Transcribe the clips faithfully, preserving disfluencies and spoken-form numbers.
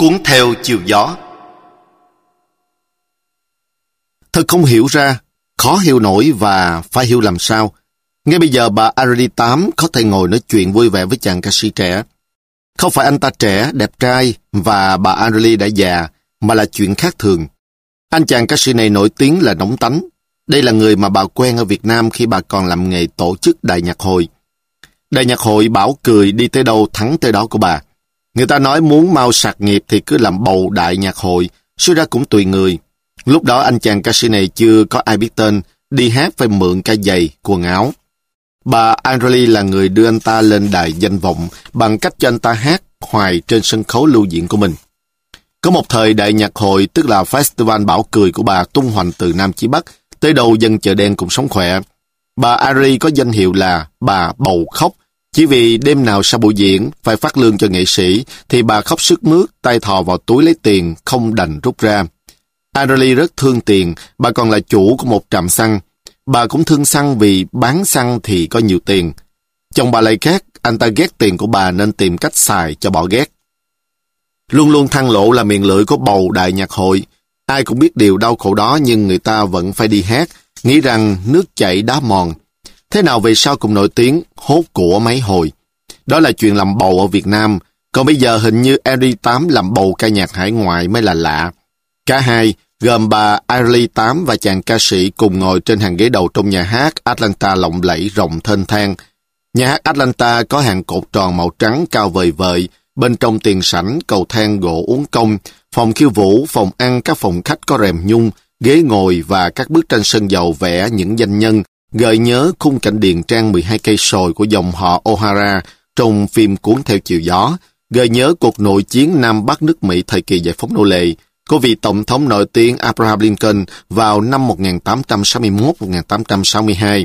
Cuốn theo chiều gió. Thật không hiểu ra, khó hiểu nổi và phải hiểu làm sao. Ngay bây giờ bà Adderley tám có thể ngồi nói chuyện vui vẻ với chàng ca sĩ trẻ. Không phải anh ta trẻ, đẹp trai và bà Adderley đã già, mà là chuyện khác thường. Anh chàng ca sĩ này nổi tiếng là nóng tánh. Đây là người mà bà quen ở Việt Nam khi bà còn làm nghề tổ chức đại nhạc hội. Đại nhạc hội bảo cười đi tới đâu thắng tới đó của bà. Người ta nói muốn mau sạc nghiệp thì cứ làm bầu đại nhạc hội, suy ra cũng tùy người. Lúc đó anh chàng ca sĩ này chưa có ai biết tên, đi hát phải mượn ca giày, quần áo. Bà Adderley là người đưa anh ta lên đài danh vọng bằng cách cho anh ta hát hoài trên sân khấu lưu diễn của mình. Có một thời đại nhạc hội, tức là festival bảo cười của bà tung hoành từ Nam chí Bắc, tới đâu dân chợ đen cũng sống khỏe. Bà Adderley có danh hiệu là bà bầu khóc. Chỉ vì đêm nào sau buổi diễn phải phát lương cho nghệ sĩ thì bà khóc sướt mướt, tay thò vào túi lấy tiền, không đành rút ra. Adderley rất thương tiền, bà còn là chủ của một trạm xăng. Bà cũng thương xăng vì bán xăng thì có nhiều tiền. Chồng bà lại khác, anh ta ghét tiền của bà nên tìm cách xài cho bỏ ghét. Luôn luôn thăng lộ là miệng lưỡi của bầu đại nhạc hội. Ai cũng biết điều đau khổ đó nhưng người ta vẫn phải đi hát, nghĩ rằng nước chảy đá mòn. Thế nào về sau cũng nổi tiếng, hốt của mấy hồi. Đó là chuyện làm bầu ở Việt Nam, còn bây giờ hình như Adderley tám làm bầu ca nhạc hải ngoại mới là lạ. Cả hai, gồm bà Adderley tám và chàng ca sĩ cùng ngồi trên hàng ghế đầu trong nhà hát Atlanta lộng lẫy rộng thênh thang. Nhà hát Atlanta có hàng cột tròn màu trắng cao vời vợi, bên trong tiền sảnh, cầu thang gỗ uốn cong, phòng khiêu vũ, phòng ăn, các phòng khách có rèm nhung, ghế ngồi và các bức tranh sơn dầu vẽ những danh nhân, gợi nhớ khung cảnh điền trang mười hai cây sồi của dòng họ O'Hara trong phim Cuốn theo chiều gió, gợi nhớ cuộc nội chiến Nam Bắc nước Mỹ thời kỳ giải phóng nô lệ của vị tổng thống nổi tiếng Abraham Lincoln vào năm một nghìn tám trăm sáu mươi mốt đến một nghìn tám trăm sáu mươi hai.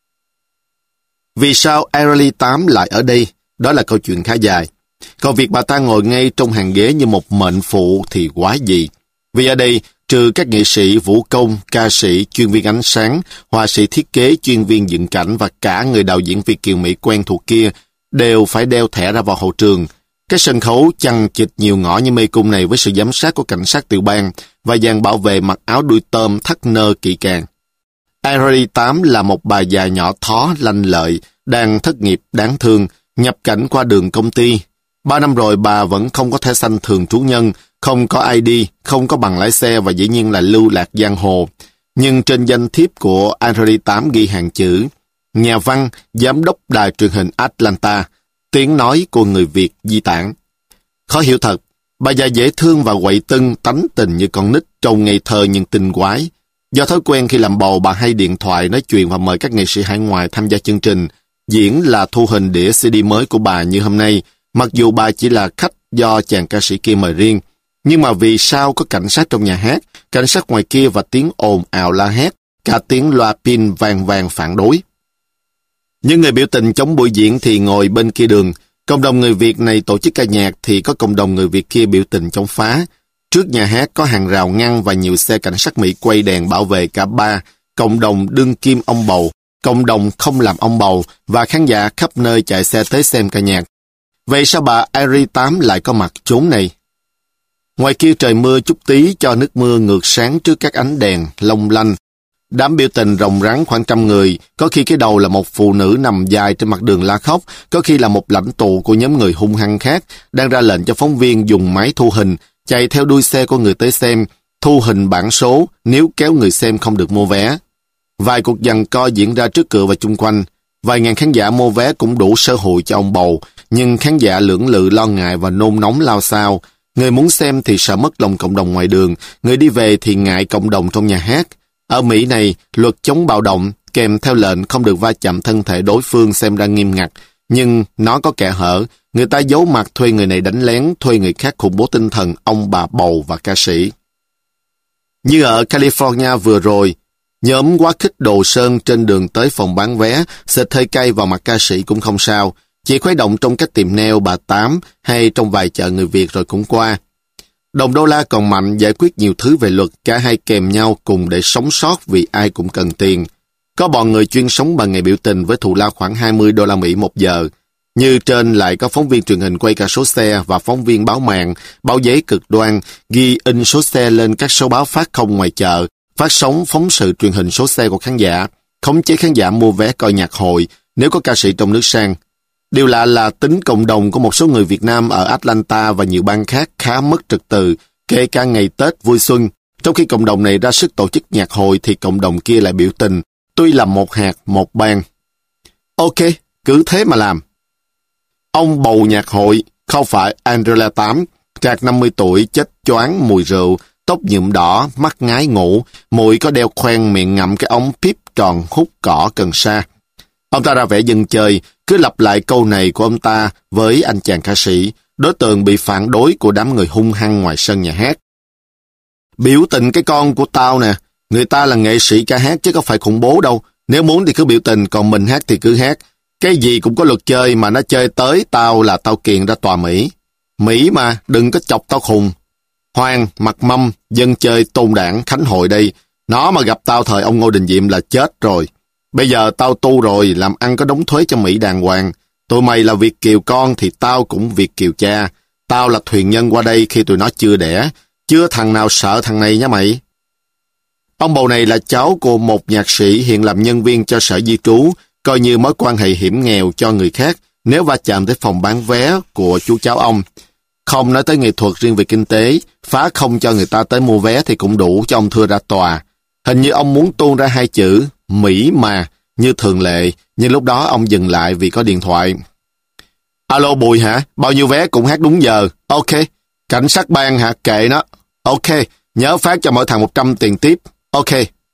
Vì sao Adderley tám lại ở đây? Đó là câu chuyện khá dài. Còn việc bà ta ngồi ngay trong hàng ghế như một mệnh phụ thì quá gì. Vì ở đây, trừ các nghệ sĩ, vũ công, ca sĩ, chuyên viên ánh sáng, họa sĩ thiết kế, chuyên viên dựng cảnh và cả người đạo diễn Việt kiều Mỹ quen thuộc kia, đều phải đeo thẻ ra vào hậu trường. Cái sân khấu chằng chịt nhiều ngõ như mê cung này với sự giám sát của cảnh sát tiểu bang và dàn bảo vệ mặc áo đuôi tôm thắt nơ kỹ càng. Adderley tám là một bà già nhỏ thó, lanh lợi, đang thất nghiệp đáng thương, nhập cảnh qua đường công ty. Ba năm rồi bà vẫn không có thẻ xanh thường trú nhân, không có i đê, không có bằng lái xe và dĩ nhiên là lưu lạc giang hồ. Nhưng trên danh thiếp của Adderley tám ghi hàng chữ nhà văn, giám đốc đài truyền hình Atlanta, tiếng nói của người Việt di tản. Khó hiểu thật, bà già dễ thương và quậy tưng, tánh tình như con nít, trông ngây thơ nhưng tinh quái. Do thói quen khi làm bầu, bà hay điện thoại nói chuyện và mời các nghệ sĩ hải ngoại tham gia chương trình. Diễn là thu hình đĩa xê đê mới của bà như hôm nay, mặc dù bà chỉ là khách do chàng ca sĩ kia mời riêng. Nhưng mà vì sao có cảnh sát trong nhà hát, cảnh sát ngoài kia và tiếng ồn ào la hét, cả tiếng loa pin vang vang phản đối. Những người biểu tình chống buổi diễn thì ngồi bên kia đường. Cộng đồng người Việt này tổ chức ca nhạc thì có cộng đồng người Việt kia biểu tình chống phá. Trước nhà hát có hàng rào ngăn và nhiều xe cảnh sát Mỹ quay đèn bảo vệ cả ba, cộng đồng đương kim ông bầu, cộng đồng không làm ông bầu và khán giả khắp nơi chạy xe tới xem ca nhạc. Vậy sao bà Adderley tám lại có mặt chốn này? Ngoài kia trời mưa chút tí cho nước mưa ngược sáng trước các ánh đèn long lanh. Đám biểu tình rồng rắn khoảng trăm người, có khi cái đầu là một phụ nữ nằm dài trên mặt đường la khóc, có khi là một lãnh tụ của nhóm người hung hăng khác, đang ra lệnh cho phóng viên dùng máy thu hình, chạy theo đuôi xe của người tới xem, thu hình bản số nếu kéo người xem không được mua vé. Vài cuộc giằng co diễn ra trước cửa và chung quanh. Vài ngàn khán giả mua vé cũng đủ sơ hụi cho ông bầu, nhưng khán giả lưỡng lự lo ngại và nôn nóng lao xao. Người muốn xem thì sợ mất lòng cộng đồng ngoài đường, người đi về thì ngại cộng đồng trong nhà hát. Ở Mỹ này, luật chống bạo động kèm theo lệnh không được va chạm thân thể đối phương xem ra nghiêm ngặt, nhưng nó có kẽ hở. Người ta giấu mặt thuê người này đánh lén, thuê người khác khủng bố tinh thần ông bà bầu và ca sĩ. Như ở California vừa rồi, nhóm quá khích đồ sơn trên đường tới phòng bán vé, xịt hơi cay vào mặt ca sĩ cũng không sao, chỉ khuấy động trong các tiệm nail bà Tám hay trong vài chợ người Việt rồi cũng qua. Đồng đô la còn mạnh giải quyết nhiều thứ về luật, cả hai kèm nhau cùng để sống sót vì ai cũng cần tiền. Có bọn người chuyên sống bằng nghề biểu tình với thù lao khoảng hai mươi đô la Mỹ một giờ. Như trên lại có phóng viên truyền hình quay cả số xe và phóng viên báo mạng, báo giấy cực đoan, ghi in số xe lên các số báo phát không ngoài chợ, phát sóng phóng sự truyền hình số xe của khán giả, khống chế khán giả mua vé coi nhạc hội nếu có ca sĩ trong nước sang. Điều lạ là tính cộng đồng của một số người Việt Nam ở Atlanta và nhiều bang khác khá mất trật tự, kể cả ngày Tết vui xuân. Trong khi cộng đồng này ra sức tổ chức nhạc hội thì cộng đồng kia lại biểu tình, tuy là một hạt, một bang. Ok, cứ thế mà làm. Ông bầu nhạc hội không phải Andrea Tám, trạc năm mươi tuổi, chết choáng mùi rượu, tóc nhuộm đỏ, mắt ngái ngủ, mũi có đeo khoen, miệng ngậm cái ống píp tròn hút cỏ cần sa. Ông ta ra vẻ dân chơi, cứ lặp lại câu này của ông ta với anh chàng ca sĩ, đối tượng bị phản đối của đám người hung hăng ngoài sân nhà hát. Biểu tình cái con của tao nè, người ta là nghệ sĩ ca hát chứ có phải khủng bố đâu. Nếu muốn thì cứ biểu tình, còn mình hát thì cứ hát. Cái gì cũng có luật chơi, mà nó chơi tới tao là tao kiện ra tòa Mỹ. Mỹ mà, đừng có chọc tao khùng. Hoàng, mặt mâm, dân chơi tôn đảng Khánh Hội đây. Nó mà gặp tao thời ông Ngô Đình Diệm là chết rồi. Bây giờ tao tu rồi, làm ăn có đóng thuế cho Mỹ đàng hoàng. Tụi mày là Việt kiều con thì tao cũng Việt kiều cha. Tao là thuyền nhân qua đây khi tụi nó chưa đẻ. Chưa thằng nào sợ thằng này nhá mày. Ông bầu này là cháu của một nhạc sĩ hiện làm nhân viên cho sở di trú, coi như mối quan hệ hiểm nghèo cho người khác nếu va chạm tới phòng bán vé của chú cháu ông. Không nói tới nghệ thuật riêng về kinh tế, phá không cho người ta tới mua vé thì cũng đủ cho ông thưa ra tòa. Hình như ông muốn tuôn ra hai chữ Mỹ mà, như thường lệ, nhưng lúc đó ông dừng lại vì có điện thoại. Alo Bùi hả? Bao nhiêu vé cũng hát đúng giờ. Ok. Cảnh sát bang hả? Kệ nó. Ok. Nhớ phát cho mỗi thằng một trăm tiền tiếp. Ok.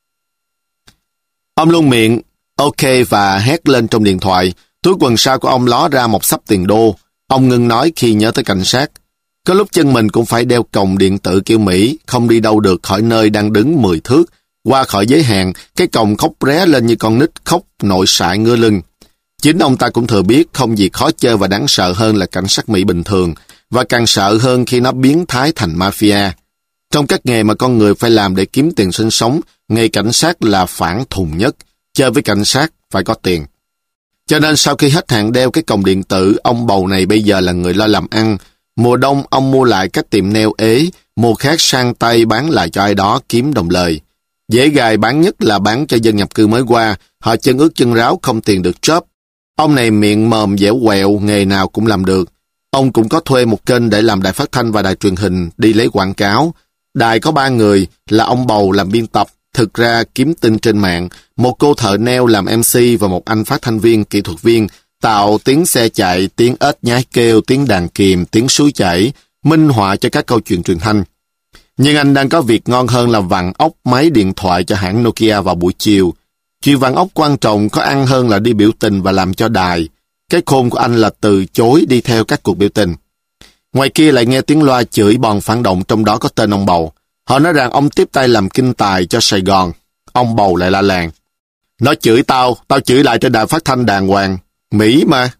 Ông luôn miệng ok và hét lên trong điện thoại. Túi quần sau của ông ló ra một xấp tiền đô. Ông ngưng nói khi nhớ tới cảnh sát. Có lúc chân mình cũng phải đeo còng điện tử kiểu Mỹ, không đi đâu được khỏi nơi đang đứng mười thước. Qua khỏi giới hạn, cái còng khóc ré lên như con nít khóc nội sại ngơ lưng. Chính ông ta cũng thừa biết không gì khó chơi và đáng sợ hơn là cảnh sát Mỹ bình thường, và càng sợ hơn khi nó biến thái thành mafia. Trong các nghề mà con người phải làm để kiếm tiền sinh sống, nghề cảnh sát là phản thùng nhất. Chơi với cảnh sát phải có tiền. Cho nên sau khi hết hạn đeo cái còng điện tử, ông bầu này bây giờ là người lo làm ăn. Mùa đông ông mua lại các tiệm nail ế, mùa khác sang tay bán lại cho ai đó kiếm đồng lời. Dễ gài bán nhất là bán cho dân nhập cư mới qua, họ chân ướt chân ráo không tiền được job. Ông này miệng mồm dẻo quẹo, nghề nào cũng làm được. Ông cũng có thuê một kênh để làm đài phát thanh và đài truyền hình đi lấy quảng cáo. Đài có ba người là ông bầu làm biên tập, thực ra kiếm tin trên mạng, một cô thợ nail làm em xê và một anh phát thanh viên, kỹ thuật viên, tạo tiếng xe chạy, tiếng ếch nhái kêu, tiếng đàn kìm, tiếng suối chảy, minh họa cho các câu chuyện truyền thanh. Nhưng anh đang có việc ngon hơn là vặn ốc máy điện thoại cho hãng Nokia vào buổi chiều. Chuyện vặn ốc quan trọng có ăn hơn là đi biểu tình và làm cho đài. Cái khôn của anh là từ chối đi theo các cuộc biểu tình. Ngoài kia lại nghe tiếng loa chửi bọn phản động, trong đó có tên ông bầu. Họ nói rằng ông tiếp tay làm kinh tài cho Sài Gòn. Ông bầu lại la làng. Nó chửi tao, tao chửi lại trên đài phát thanh đàng hoàng. Mỹ mà.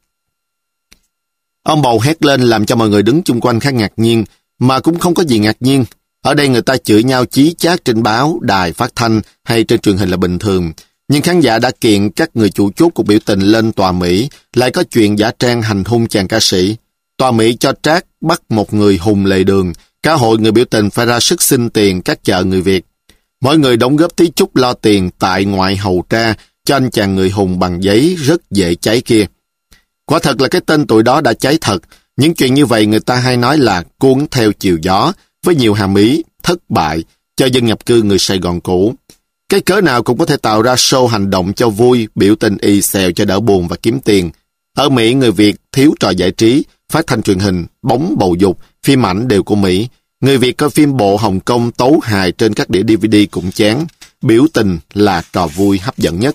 Ông bầu hét lên làm cho mọi người đứng chung quanh khá ngạc nhiên, mà cũng không có gì ngạc nhiên. Ở đây người ta chửi nhau chí chát trên báo, đài phát thanh hay trên truyền hình là bình thường. Nhưng khán giả đã kiện các người chủ chốt cuộc biểu tình lên tòa Mỹ, lại có chuyện giả trang hành hung chàng ca sĩ. Tòa Mỹ cho trác bắt một người hùng lề đường, cả hội người biểu tình phải ra sức xin tiền các chợ người Việt. Mỗi người đóng góp tí chút lo tiền tại ngoại hầu tra cho anh chàng người hùng bằng giấy rất dễ cháy kia. Quả thật là cái tên tụi đó đã cháy thật. Những chuyện như vậy người ta hay nói là cuốn theo chiều gió, với nhiều hàm ý, thất bại cho dân nhập cư người Sài Gòn cũ. Cái cớ nào cũng có thể tạo ra show hành động cho vui, biểu tình y xèo cho đỡ buồn và kiếm tiền. Ở Mỹ, người Việt thiếu trò giải trí, phát thanh truyền hình, bóng bầu dục, phim ảnh đều của Mỹ. Người Việt coi phim bộ Hồng Kông tấu hài trên các đĩa đê vê đê cũng chán. Biểu tình là trò vui hấp dẫn nhất.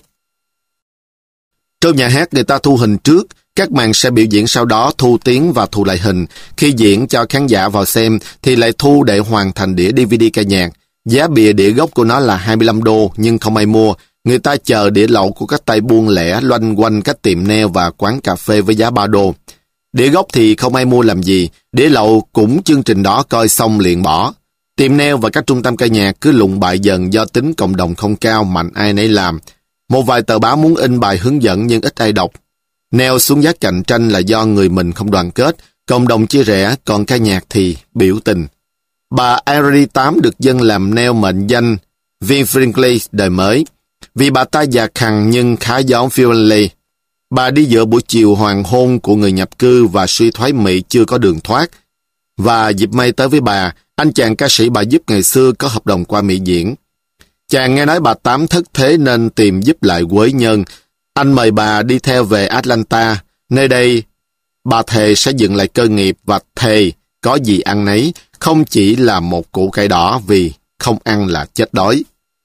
Trong nhà hát người ta thu hình trước, các màn sẽ biểu diễn sau đó thu tiếng và thu lại hình. Khi diễn cho khán giả vào xem thì lại thu để hoàn thành đĩa đê vê đê ca nhạc. Giá bìa đĩa gốc của nó là hai mươi lăm đô nhưng không ai mua. Người ta chờ đĩa lậu của các tay buôn lẻ loanh quanh các tiệm nail và quán cà phê với giá ba đô. Đĩa gốc thì không ai mua làm gì, đĩa lậu cũng chương trình đó coi xong liền bỏ. Tiệm nail và các trung tâm ca nhạc cứ lụng bại dần do tính cộng đồng không cao, mạnh ai nấy làm. Một vài tờ báo muốn in bài hướng dẫn nhưng ít ai đọc. Neo xuống giá cạnh tranh là do người mình không đoàn kết, cộng đồng chia rẽ, còn ca nhạc thì biểu tình. Bà Irene tám được dân làm neo mệnh danh Vin Friendly đời mới, vì bà ta già khằng nhưng khá giống Friendly. Bà đi giữa buổi chiều hoàng hôn của người nhập cư và suy thoái Mỹ chưa có đường thoát. Và dịp may tới với bà, anh chàng ca sĩ bà giúp ngày xưa có hợp đồng qua Mỹ diễn. Chàng nghe nói bà Tám thất thế nên tìm giúp lại quới nhân. Anh mời bà đi theo về Atlanta. Nơi đây, bà thề sẽ dựng lại cơ nghiệp và thề có gì ăn nấy, không chỉ là một củ cải đỏ vì không ăn là chết đói.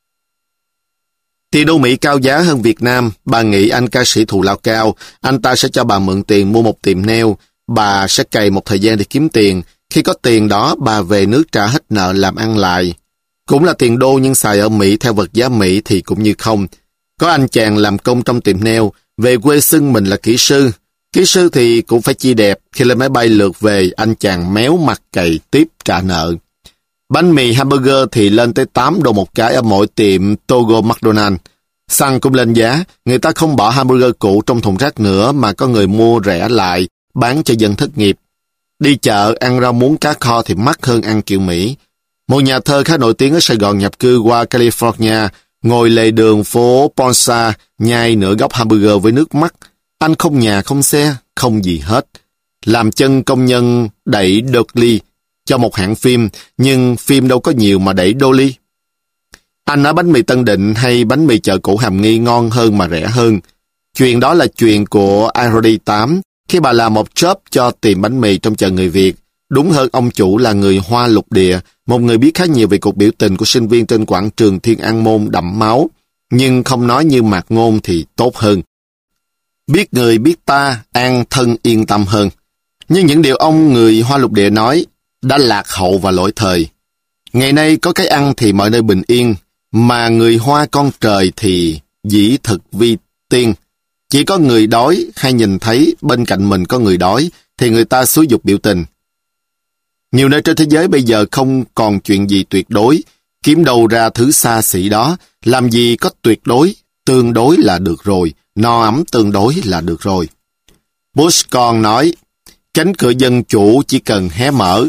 Tiền đô Mỹ cao giá hơn Việt Nam, bà nghĩ anh ca sĩ thù lao cao, anh ta sẽ cho bà mượn tiền mua một tiệm nail, bà sẽ cày một thời gian để kiếm tiền, khi có tiền đó bà về nước trả hết nợ làm ăn lại. Cũng là tiền đô nhưng xài ở Mỹ theo vật giá Mỹ thì cũng như không. Có anh chàng làm công trong tiệm nail, về quê xưng mình là kỹ sư. Kỹ sư thì cũng phải chi đẹp, khi lên máy bay lượt về anh chàng méo mặt cày tiếp trả nợ. Bánh mì hamburger thì lên tới tám đô một cái ở mỗi tiệm Togo McDonald. Xăng cũng lên giá, người ta không bỏ hamburger cũ trong thùng rác nữa mà có người mua rẻ lại, bán cho dân thất nghiệp. Đi chợ, ăn rau muống cá kho thì mắc hơn ăn kiểu Mỹ. Một nhà thơ khá nổi tiếng ở Sài Gòn nhập cư qua California, ngồi lề đường phố Ponsa, nhai nửa góc hamburger với nước mắt. Anh không nhà, không xe, không gì hết. Làm chân công nhân đẩy dolly cho một hãng phim, nhưng phim đâu có nhiều mà đẩy dolly. Anh nói bánh mì Tân Định hay bánh mì chợ cũ Hàm Nghi ngon hơn mà rẻ hơn. Chuyện đó là chuyện của Irene tám, khi bà làm một job cho tiệm bánh mì trong chợ người Việt. Đúng hơn ông chủ là người Hoa lục địa, một người biết khá nhiều về cuộc biểu tình của sinh viên trên quảng trường Thiên An Môn đẫm máu, nhưng không nói như Mạc Ngôn thì tốt hơn. Biết người biết ta, an thân yên tâm hơn. Nhưng những điều ông người Hoa lục địa nói đã lạc hậu và lỗi thời. Ngày nay có cái ăn thì mọi nơi bình yên, mà người Hoa con trời thì dĩ thực vi tiên. Chỉ có người đói hay nhìn thấy bên cạnh mình có người đói thì người ta xúi giục biểu tình. Nhiều nơi trên thế giới bây giờ không còn chuyện gì tuyệt đối, kiếm đâu ra thứ xa xỉ đó, làm gì có tuyệt đối, tương đối là được rồi, no ấm tương đối là được rồi. Bush còn nói, cánh cửa dân chủ chỉ cần hé mở.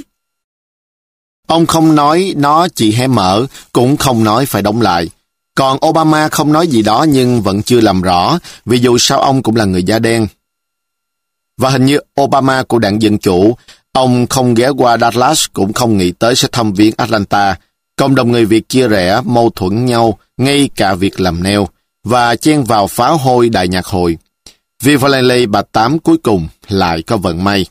Ông không nói nó chỉ hé mở, cũng không nói phải đóng lại. Còn Obama không nói gì đó nhưng vẫn chưa làm rõ, vì dù sao ông cũng là người da đen. Và hình như Obama của đảng Dân Chủ, ông không ghé qua Dallas cũng không nghĩ tới sẽ thăm viếng Atlanta. Cộng đồng người Việt chia rẽ, mâu thuẫn nhau, ngay cả việc làm nail, và chen vào phá hôi đại nhạc hội. Viva Lely bà Tám cuối cùng lại có vận may.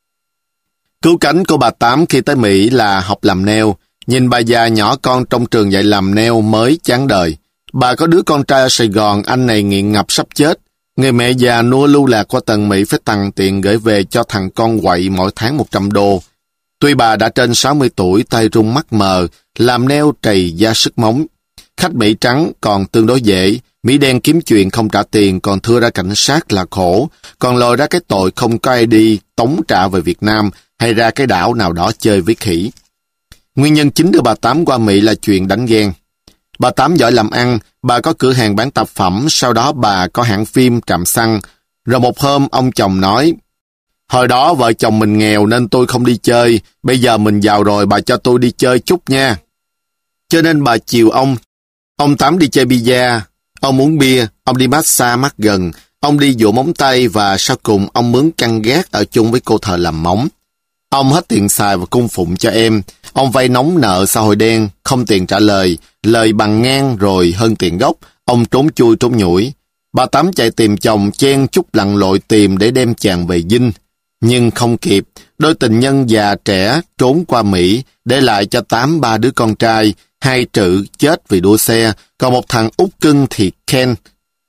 Cứu cánh của bà Tám khi tới Mỹ là học làm nail. Nhìn bà già nhỏ con trong trường dạy làm nail mới chán đời. Bà có đứa con trai ở Sài Gòn, anh này nghiện ngập sắp chết. Người mẹ già nua lưu lạc qua tận Mỹ phải tặng tiền gửi về cho thằng con quậy mỗi tháng một trăm đô. Tuy bà đã trên sáu mươi tuổi, tay rung mắt mờ, làm nail trầy da sức móng. Khách Mỹ trắng còn tương đối dễ, Mỹ đen kiếm chuyện không trả tiền còn thưa ra cảnh sát là khổ, còn lòi ra cái tội không có ai đi tống trả về Việt Nam hay ra cái đảo nào đó chơi với khỉ. Nguyên nhân chính đưa bà Tám qua Mỹ là chuyện đánh ghen. Bà Tám giỏi làm ăn, bà có cửa hàng bán tạp phẩm, sau đó bà có hãng phim, trạm xăng. Rồi một hôm ông chồng nói, hồi đó vợ chồng mình nghèo nên tôi không đi chơi, bây giờ mình giàu rồi bà cho tôi đi chơi chút nha. Cho nên bà chiều ông. Ông Tám đi chơi bida, ông uống bia, ông đi massage mắt gần, ông đi dụ móng tay và sau cùng ông mướn căn gác ở chung với cô thợ làm móng. Ông hết tiền xài và cung phụng cho em. Ông vay nóng nợ xã hội đen, không tiền trả lời, lời bằng ngang rồi hơn tiền gốc. Ông trốn chui trốn nhủi. Bà Tám chạy tìm chồng, chen chúc lặn lội tìm để đem chàng về dinh. Nhưng không kịp, đôi tình nhân già trẻ trốn qua Mỹ, để lại cho Tám ba đứa con trai, hai trự chết vì đua xe, còn một thằng út cưng thì Ken,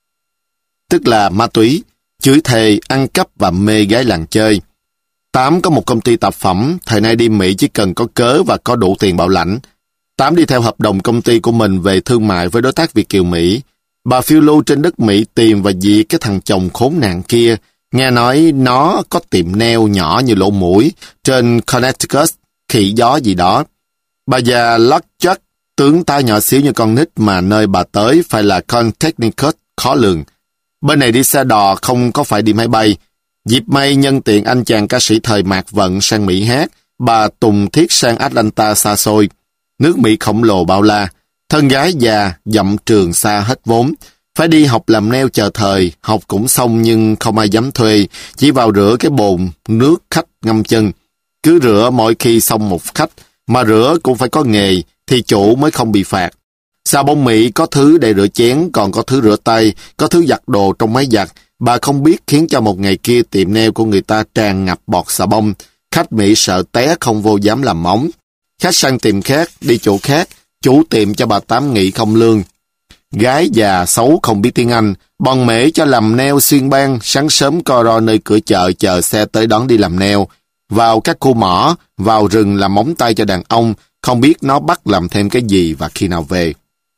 tức là ma túy, chửi thề, ăn cắp và mê gái làng chơi. Tám có một công ty tạp phẩm, thời nay đi Mỹ chỉ cần có cớ và có đủ tiền bảo lãnh. Tám đi theo hợp đồng công ty của mình về thương mại với đối tác Việt kiều Mỹ. Bà phiêu lưu trên đất Mỹ tìm và diệt cái thằng chồng khốn nạn kia. Nghe nói nó có tiệm nail nhỏ như lỗ mũi trên Connecticut, khỉ gió gì đó. Bà già lót chất, tướng ta nhỏ xíu như con nít mà nơi bà tới phải là Connecticut khó lường. Bên này đi xe đò không có phải đi máy bay. Dịp may nhân tiện anh chàng ca sĩ thời mạt vận sang Mỹ hát, bà Tùng thiết sang Atlanta xa xôi. Nước Mỹ khổng lồ bao la, thân gái già, dặm trường xa hết vốn. Phải đi học làm neo chờ thời, học cũng xong nhưng không ai dám thuê, chỉ vào rửa cái bồn nước khách ngâm chân. Cứ rửa mỗi khi xong một khách, mà rửa cũng phải có nghề, thì chủ mới không bị phạt. Xà bông Mỹ có thứ để rửa chén, còn có thứ rửa tay, có thứ giặt đồ trong máy giặt. Bà không biết khiến cho một ngày kia tiệm nail của người ta tràn ngập bọt xà bông. Khách Mỹ sợ té không vô dám làm móng. Khách sang tiệm khác, đi chỗ khác, chủ tiệm cho bà Tám nghỉ không lương. Gái già xấu không biết tiếng Anh, bọn Mễ cho làm nail xuyên ban, sáng sớm co ro nơi cửa chợ chờ xe tới đón đi làm nail. Vào các khu mỏ, vào rừng làm móng tay cho đàn ông, không biết nó bắt làm thêm cái gì và khi nào về.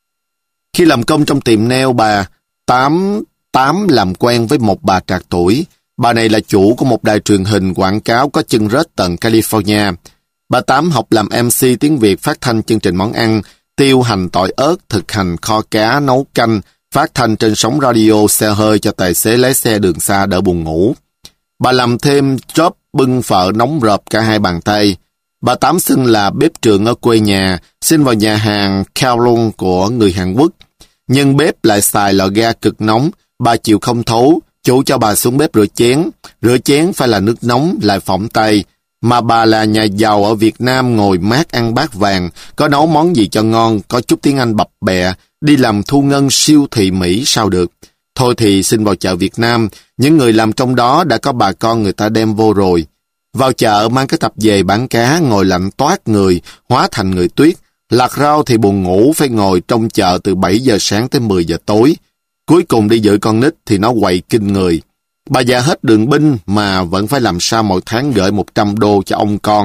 Khi làm công trong tiệm nail, bà Tám Tám làm quen với một bà trạc tuổi. Bà này là chủ của một đài truyền hình quảng cáo có chân rết tận California. Bà Tám học làm em xê tiếng Việt phát thanh chương trình món ăn, tiêu hành tỏi ớt, thực hành kho cá, nấu canh, phát thanh trên sóng radio xe hơi cho tài xế lái xe đường xa đỡ buồn ngủ. Bà làm thêm job bưng phở nóng rợp cả hai bàn tay. Bà Tám xưng là bếp trưởng ở quê nhà, xin vào nhà hàng Kowloon của người Hàn Quốc. Nhưng bếp lại xài lò ga cực nóng, bà chịu không thấu, chủ cho bà xuống bếp rửa chén. Rửa chén phải là nước nóng, lại phỏng tay. Mà bà là nhà giàu ở Việt Nam ngồi mát ăn bát vàng, có nấu món gì cho ngon, có chút tiếng Anh bập bẹ, đi làm thu ngân siêu thị Mỹ sao được. Thôi thì xin vào chợ Việt Nam, những người làm trong đó đã có bà con người ta đem vô rồi. Vào chợ mang cái tập về bán cá, ngồi lạnh toát người, hóa thành người tuyết. Lặt rau thì buồn ngủ, phải ngồi trong chợ từ bảy giờ sáng tới mười giờ tối. Cuối cùng đi giữ con nít thì nó quậy kinh người. Bà già hết đường binh mà vẫn phải làm sao mỗi tháng gửi một trăm đô cho ông con.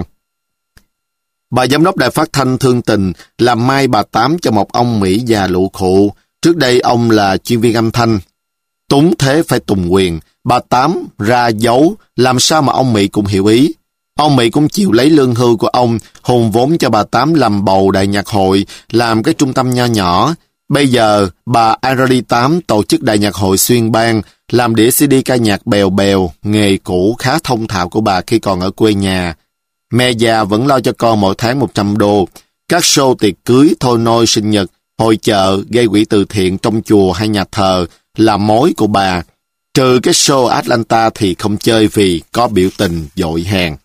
Bà giám đốc đài phát thanh thương tình làm mai bà Tám cho một ông Mỹ già lụ khụ. Trước đây ông là chuyên viên âm thanh. Túng thế phải tùng quyền. Bà Tám ra dấu, làm sao mà ông Mỹ cũng hiểu ý. Ông Mỹ cũng chịu lấy lương hưu của ông, hùng vốn cho bà Tám làm bầu đại nhạc hội, làm cái trung tâm nho nhỏ. Bây giờ, bà i rờ đê tám tổ chức đại nhạc hội xuyên bang, làm đĩa xê đê ca nhạc bèo bèo, nghề cũ khá thông thạo của bà khi còn ở quê nhà. Mẹ già vẫn lo cho con mỗi tháng một trăm đô. Các show tiệc cưới, thôi nôi, sinh nhật, hội chợ, gây quỹ từ thiện trong chùa hay nhà thờ là mối của bà. Trừ cái show Atlanta thì không chơi vì có biểu tình dội hàng.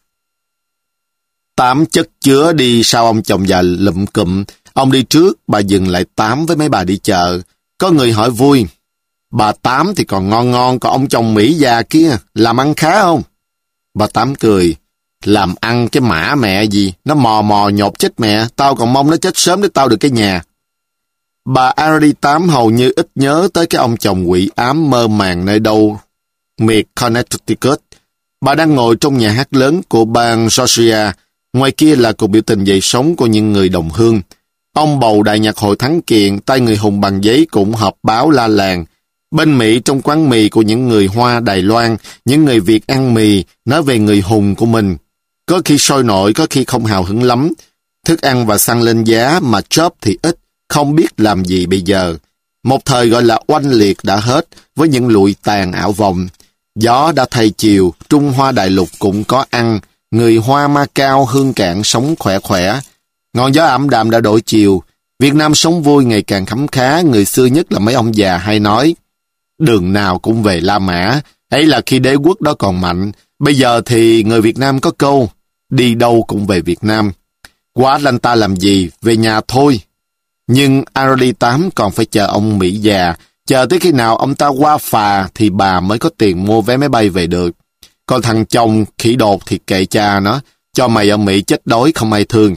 Tám chất chứa đi sau ông chồng già lụm cụm. Ông đi trước, bà dừng lại Tám với mấy bà đi chợ. Có người hỏi vui, bà Tám thì còn ngon ngon, còn ông chồng Mỹ già kia, làm ăn khá không? Bà Tám cười, làm ăn cái mã mẹ gì, nó mò mò nhột chết mẹ, tao còn mong nó chết sớm để tao được cái nhà. Bà i rờ đê tám hầu như ít nhớ tới cái ông chồng quỷ ám mơ màng nơi đâu, miệt Connecticut. Bà đang ngồi trong nhà hát lớn của bang Georgia, ngoài kia là cuộc biểu tình dậy sóng của những người đồng hương. Ông bầu đại nhạc hội thắng kiện, tay người hùng bằng giấy cũng họp báo la làng. Bên Mỹ trong quán mì của những người Hoa Đài Loan, những người Việt ăn mì, nói về người hùng của mình. Có khi sôi nổi, có khi không hào hứng lắm. Thức ăn và xăng lên giá mà job thì ít, không biết làm gì bây giờ. Một thời gọi là oanh liệt đã hết, với những lụi tàn ảo vọng. Gió đã thay chiều, Trung Hoa đại lục cũng có ăn, người Hoa Macau hương cạn sống khỏe khỏe. Ngọn gió ảm đạm đã đổi chiều, Việt Nam sống vui ngày càng khấm khá, người xưa nhất là mấy ông già hay nói. Đường nào cũng về La Mã, ấy là khi đế quốc đó còn mạnh. Bây giờ thì người Việt Nam có câu, đi đâu cũng về Việt Nam. Qua Atlanta làm gì, về nhà thôi. Nhưng i rờ đê tám còn phải chờ ông Mỹ già, chờ tới khi nào ông ta qua phà thì bà mới có tiền mua vé máy bay về được. Còn thằng chồng khỉ đột thì kệ cha nó, cho mày ở Mỹ chết đói không ai thương.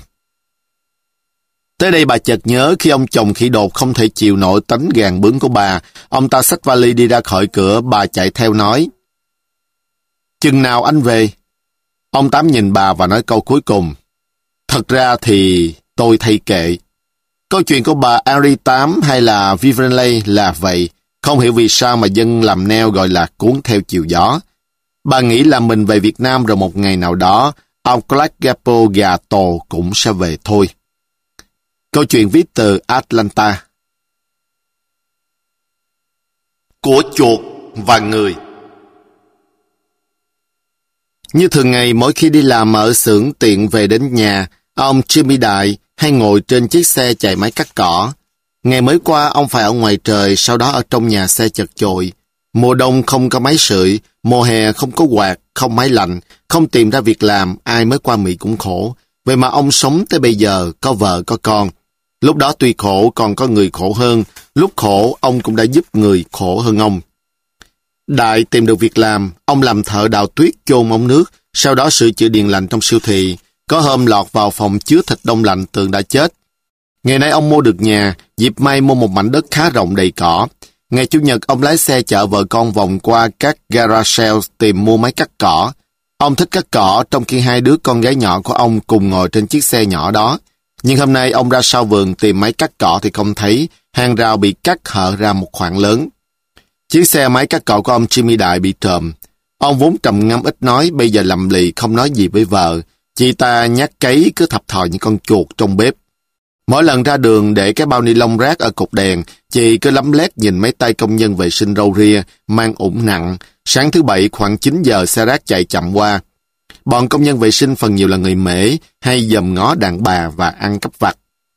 Tới đây bà chợt nhớ khi ông chồng khỉ đột không thể chịu nổi tánh gàn bướng của bà, ông ta xách vali đi ra khỏi cửa, bà chạy theo nói. Chừng nào anh về? Ông Tám nhìn bà và nói câu cuối cùng. Thật ra thì tôi thay kệ. Câu chuyện của bà i rờ đê tám hay là Vivian Leigh là vậy, không hiểu vì sao mà dân làm nail gọi là cuốn theo chiều gió. Bà nghĩ là mình về Việt Nam rồi một ngày nào đó, ông Clark Gappo gà tổ cũng sẽ về thôi. Câu chuyện viết từ Atlanta. Của chuột và người. Như thường ngày, mỗi khi đi làm ở xưởng tiện về đến nhà, ông Jimmy Đại hay ngồi trên chiếc xe chạy máy cắt cỏ. Ngày mới qua, ông phải ở ngoài trời, sau đó ở trong nhà xe chật chội. Mùa đông không có máy sưởi, mùa hè không có quạt, không máy lạnh, không tìm ra việc làm, ai mới qua Mỹ cũng khổ. Vậy mà ông sống tới bây giờ, có vợ, có con. Lúc đó tuy khổ, còn có người khổ hơn. Lúc khổ, ông cũng đã giúp người khổ hơn ông. Đại tìm được việc làm, ông làm thợ đào tuyết chôn ống nước, sau đó sửa chữa điện lạnh trong siêu thị. Có hôm lọt vào phòng chứa thịt đông lạnh tưởng đã chết. Ngày nay ông mua được nhà, dịp may mua một mảnh đất khá rộng đầy cỏ. Ngày Chủ nhật ông lái xe chở vợ con vòng qua các garage sales tìm mua máy cắt cỏ. Ông thích cắt cỏ trong khi hai đứa con gái nhỏ của ông cùng ngồi trên chiếc xe nhỏ đó. Nhưng hôm nay ông ra sau vườn tìm máy cắt cỏ thì không thấy, hàng rào bị cắt hở ra một khoảng lớn. Chiếc xe máy cắt cỏ của ông Jimmy Đại bị trộm. Ông vốn trầm ngâm ít nói, bây giờ lầm lì không nói gì với vợ. Chị ta nhát cấy cứ thập thò những con chuột trong bếp. Mỗi lần ra đường để cái bao ni lông rác ở cột đèn, chị cứ lấm lét nhìn mấy tay công nhân vệ sinh râu ria, mang ủng nặng. Sáng thứ Bảy khoảng chín giờ xe rác chạy chậm qua. Bọn công nhân vệ sinh phần nhiều là người Mễ, hay dòm ngó đàn bà và ăn cắp vặt.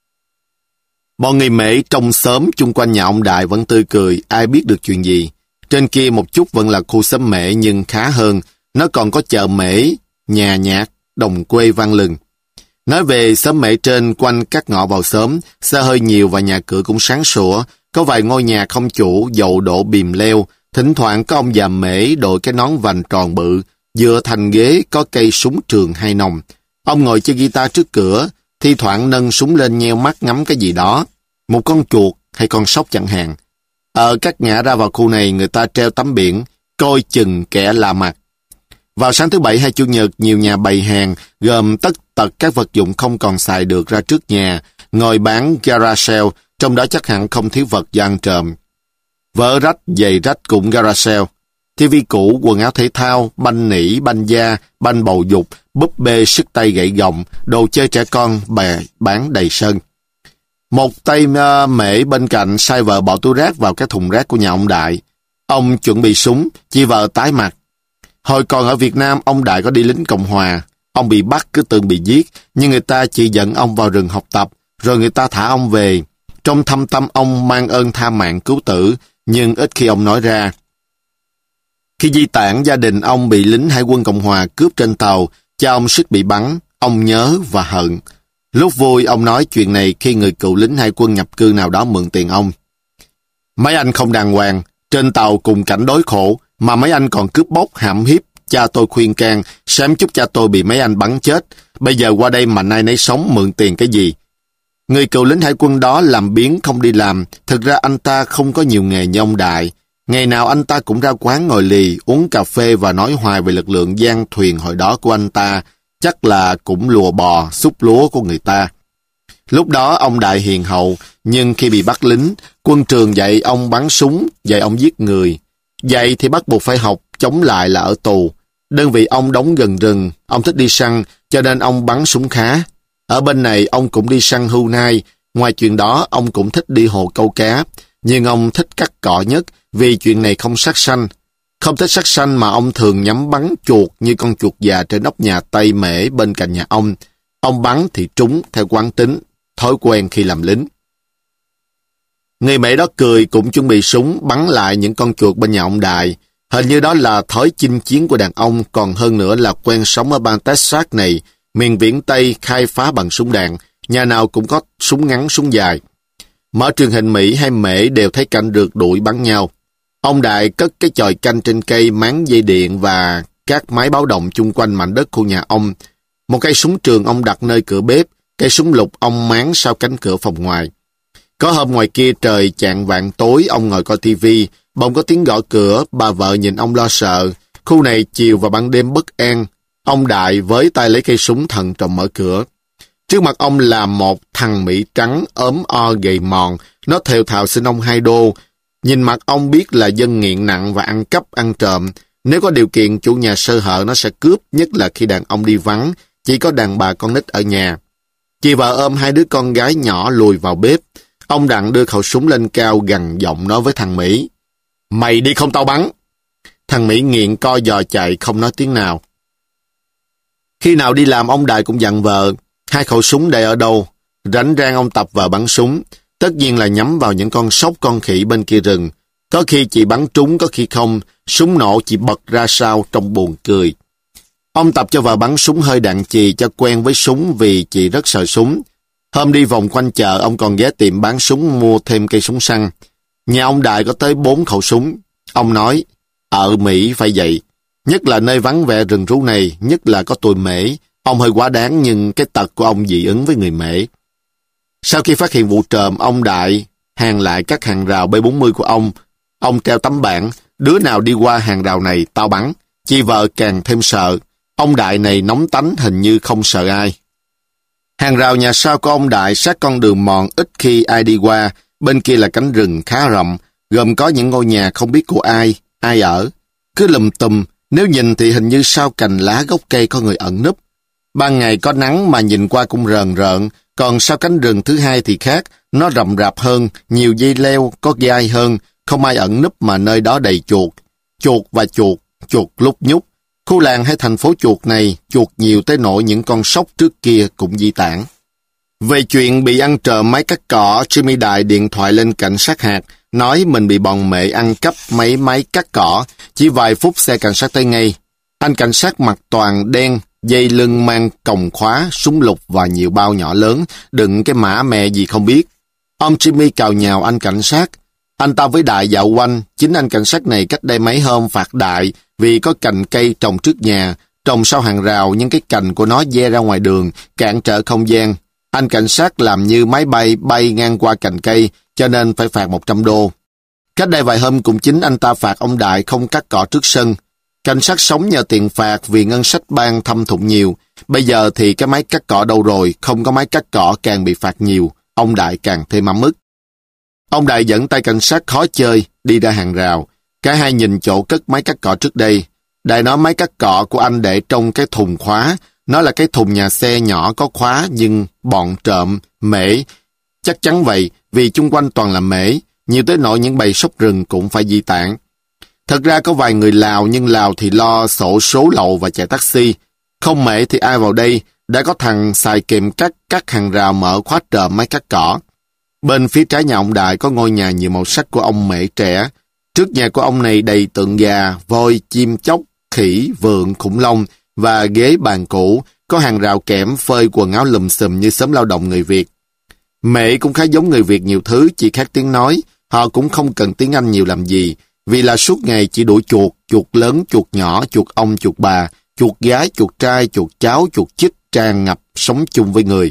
Bọn người Mễ trong xóm chung quanh nhà ông Đại vẫn tươi cười, ai biết được chuyện gì. Trên kia một chút vẫn là khu xóm Mễ nhưng khá hơn, nó còn có chợ Mễ, nhà nhạc, đồng quê vang lừng. Nói về xóm Mễ trên quanh các ngõ vào xóm, xe hơi nhiều và nhà cửa cũng sáng sủa, có vài ngôi nhà không chủ, dậu đổ bìm leo, thỉnh thoảng có ông già Mễ đội cái nón vành tròn bự, dựa thành ghế có cây súng trường hai nòng. Ông ngồi chơi guitar trước cửa, thi thoảng nâng súng lên nheo mắt ngắm cái gì đó, một con chuột hay con sóc chẳng hạn. Ở các ngã ra vào khu này người ta treo tấm biển, coi chừng kẻ lạ mặt. Vào sáng thứ Bảy hay Chủ nhật, nhiều nhà bày hàng, gồm tất tật các vật dụng không còn xài được ra trước nhà, ngồi bán garage sale, trong đó chắc hẳn không thiếu vật do ăn trộm. Vỡ rách, giày rách cũng garage sale. ti vi cũ, quần áo thể thao, banh nỉ, banh da, banh bầu dục, búp bê sức tay gậy gồng, đồ chơi trẻ con bè bán đầy sân. Một tay uh, Mễ bên cạnh sai vợ bỏ túi rác vào cái thùng rác của nhà ông Đại. Ông chuẩn bị súng, chị vợ tái mặt. Hồi còn ở Việt Nam, ông Đại có đi lính Cộng Hòa. Ông bị bắt cứ tưởng bị giết, nhưng người ta chỉ dẫn ông vào rừng học tập, rồi người ta thả ông về. Trong thâm tâm ông mang ơn tha mạng cứu tử, nhưng ít khi ông nói ra. Khi di tản, gia đình ông bị lính Hải quân Cộng Hòa cướp trên tàu, cha ông suýt bị bắn, ông nhớ và hận. Lúc vui, ông nói chuyện này khi người cựu lính Hải quân nhập cư nào đó mượn tiền ông. Mấy anh không đàng hoàng, trên tàu cùng cảnh đối khổ, mà mấy anh còn cướp bóc, hãm hiếp. Cha tôi khuyên can, sớm chút cha tôi bị mấy anh bắn chết. Bây giờ qua đây mạnh ai nấy sống mượn tiền cái gì? Người cựu lính Hải quân đó làm biếng không đi làm. Thực ra anh ta không có nhiều nghề như ông Đại. Ngày nào anh ta cũng ra quán ngồi lì, uống cà phê và nói hoài về lực lượng gian thuyền hồi đó của anh ta. Chắc là cũng lùa bò, xúc lúa của người ta. Lúc đó ông Đại hiền hậu, nhưng khi bị bắt lính, quân trường dạy ông bắn súng, dạy ông giết người. Dạy thì bắt buộc phải học, chống lại là ở tù. Đơn vị ông đóng gần rừng, ông thích đi săn, cho nên ông bắn súng khá. Ở bên này ông cũng đi săn hươu nai, ngoài chuyện đó ông cũng thích đi hồ câu cá, nhưng ông thích cắt cỏ nhất vì chuyện này không sát sanh. Không thích sát sanh mà ông thường nhắm bắn chuột như con chuột già trên nóc nhà Tây Mễ bên cạnh nhà ông. Ông bắn thì trúng theo quán tính, thói quen khi làm lính. Người Mễ đó cười cũng chuẩn bị súng bắn lại những con chuột bên nhà ông Đại. Hình như đó là thói chinh chiến của đàn ông, còn hơn nữa là quen sống ở bang Texas này, miền viễn Tây khai phá bằng súng đạn, nhà nào cũng có súng ngắn súng dài. Mở truyền hình Mỹ hay Mễ đều thấy cảnh rượt đuổi bắn nhau. Ông Đại cất cái chòi canh trên cây máng dây điện và các máy báo động chung quanh mảnh đất khu nhà ông. Một cây súng trường ông đặt nơi cửa bếp, cây súng lục ông máng sau cánh cửa phòng ngoài. Có hôm ngoài kia trời chạng vạng tối, ông ngồi coi tivi, bỗng có tiếng gõ cửa, bà vợ nhìn ông lo sợ. Khu này chiều và ban đêm bất an. Ông Đại với tay lấy cây súng thận trọng mở cửa. Trước mặt ông là một thằng Mỹ trắng, ốm o gầy mòn, nó thều thào xin ông hai đô. Nhìn mặt ông biết là dân nghiện nặng và ăn cắp, ăn trộm. Nếu có điều kiện, chủ nhà sơ hở nó sẽ cướp, nhất là khi đàn ông đi vắng, chỉ có đàn bà con nít ở nhà. Chị vợ ôm hai đứa con gái nhỏ lùi vào bếp. Ông Đặng đưa khẩu súng lên cao gằn giọng nói với thằng Mỹ. Mày đi không tao bắn. Thằng Mỹ nghiện co giò chạy không nói tiếng nào. Khi nào đi làm ông Đại cũng dặn vợ, hai khẩu súng để ở đâu, rảnh rang ông tập vợ bắn súng, tất nhiên là nhắm vào những con sóc con khỉ bên kia rừng. Có khi chị bắn trúng, có khi không, súng nổ chỉ bật ra sau trong buồn cười. Ông tập cho vợ bắn súng hơi đạn chì cho quen với súng vì chị rất sợ súng. Hôm đi vòng quanh chợ, ông còn ghé tiệm bán súng mua thêm cây súng săn. Nhà ông Đại có tới bốn khẩu súng. Ông nói, ở Mỹ phải vậy. Nhất là nơi vắng vẻ rừng rú này, nhất là có tụi Mễ. Ông hơi quá đáng nhưng cái tật của ông dị ứng với người Mễ. Sau khi phát hiện vụ trộm, ông Đại hàng lại các hàng rào B bốn mươi của ông. Ông treo tấm bảng, đứa nào đi qua hàng rào này tao bắn. Chị vợ càng thêm sợ. Ông Đại này nóng tánh hình như không sợ ai. Hàng rào nhà sau của ông Đại sát con đường mòn, ít khi ai đi qua. Bên kia là cánh rừng khá rộng, gồm có những ngôi nhà không biết của ai, ai ở. Cứ lùm tùm, nếu nhìn thì hình như sau cành lá gốc cây có người ẩn núp. Ban ngày có nắng mà nhìn qua cũng rờn rợn, còn sau cánh rừng thứ hai thì khác, nó rậm rạp hơn, nhiều dây leo, có gai hơn, không ai ẩn núp mà nơi đó đầy chuột. Chuột và chuột, chuột lúc nhúc. Khu làng hay thành phố chuột này, chuột nhiều tới nỗi những con sóc trước kia cũng di tản. Về chuyện bị ăn trộm máy cắt cỏ, Jimmy Đại điện thoại lên cảnh sát hạt, nói mình bị bọn Mễ ăn cắp mấy máy cắt cỏ. Chỉ vài phút xe cảnh sát tới ngay. Anh cảnh sát mặc toàn đen, dây lưng mang còng khóa, súng lục và nhiều bao nhỏ lớn, đựng cái mã mẹ gì không biết. Ông Jimmy cào nhào anh cảnh sát. Anh ta với Đại dạo quanh, chính anh cảnh sát này cách đây mấy hôm phạt Đại vì có cành cây trồng trước nhà, trồng sau hàng rào nhưng cái cành của nó giê ra ngoài đường, cản trở không gian. Anh cảnh sát làm như máy bay bay ngang qua cành cây, cho nên phải phạt một trăm đô. Cách đây vài hôm cũng chính anh ta phạt ông Đại không cắt cỏ trước sân. Cảnh sát sống nhờ tiền phạt vì ngân sách bang thâm thủng nhiều. Bây giờ thì cái máy cắt cỏ đâu rồi, không có máy cắt cỏ càng bị phạt nhiều. Ông Đại càng thêm ấm ức. Ông Đại dẫn tay cảnh sát khó chơi, đi ra hàng rào. Cả hai nhìn chỗ cất máy cắt cỏ trước đây. Đại nói máy cắt cỏ của anh để trong cái thùng khóa. Nó là cái thùng nhà xe nhỏ có khóa nhưng bọn trộm, Mễ. Chắc chắn vậy vì chung quanh toàn là Mễ. Nhiều tới nỗi những bầy sóc rừng cũng phải di tản. Thật ra có vài người Lào nhưng Lào thì lo sổ số lậu và chạy taxi. Không Mễ thì ai vào đây, đã có thằng xài kềm cắt cắt hàng rào mở khóa trộm máy cắt cỏ. Bên phía trái nhà ông Đại có ngôi nhà nhiều màu sắc của ông Mễ trẻ. Trước nhà của ông này đầy tượng gà, voi, chim chóc, khỉ, vượn, khủng long và ghế bàn cũ, có hàng rào kẽm phơi quần áo lùm xùm như xóm lao động người Việt. Mễ cũng khá giống người Việt nhiều thứ, chỉ khác tiếng nói. Họ cũng không cần tiếng Anh nhiều làm gì, vì là suốt ngày chỉ đuổi chuột, chuột lớn, chuột nhỏ, chuột ông, chuột bà, chuột gái, chuột trai, chuột cháu, chuột chích tràn ngập sống chung với người.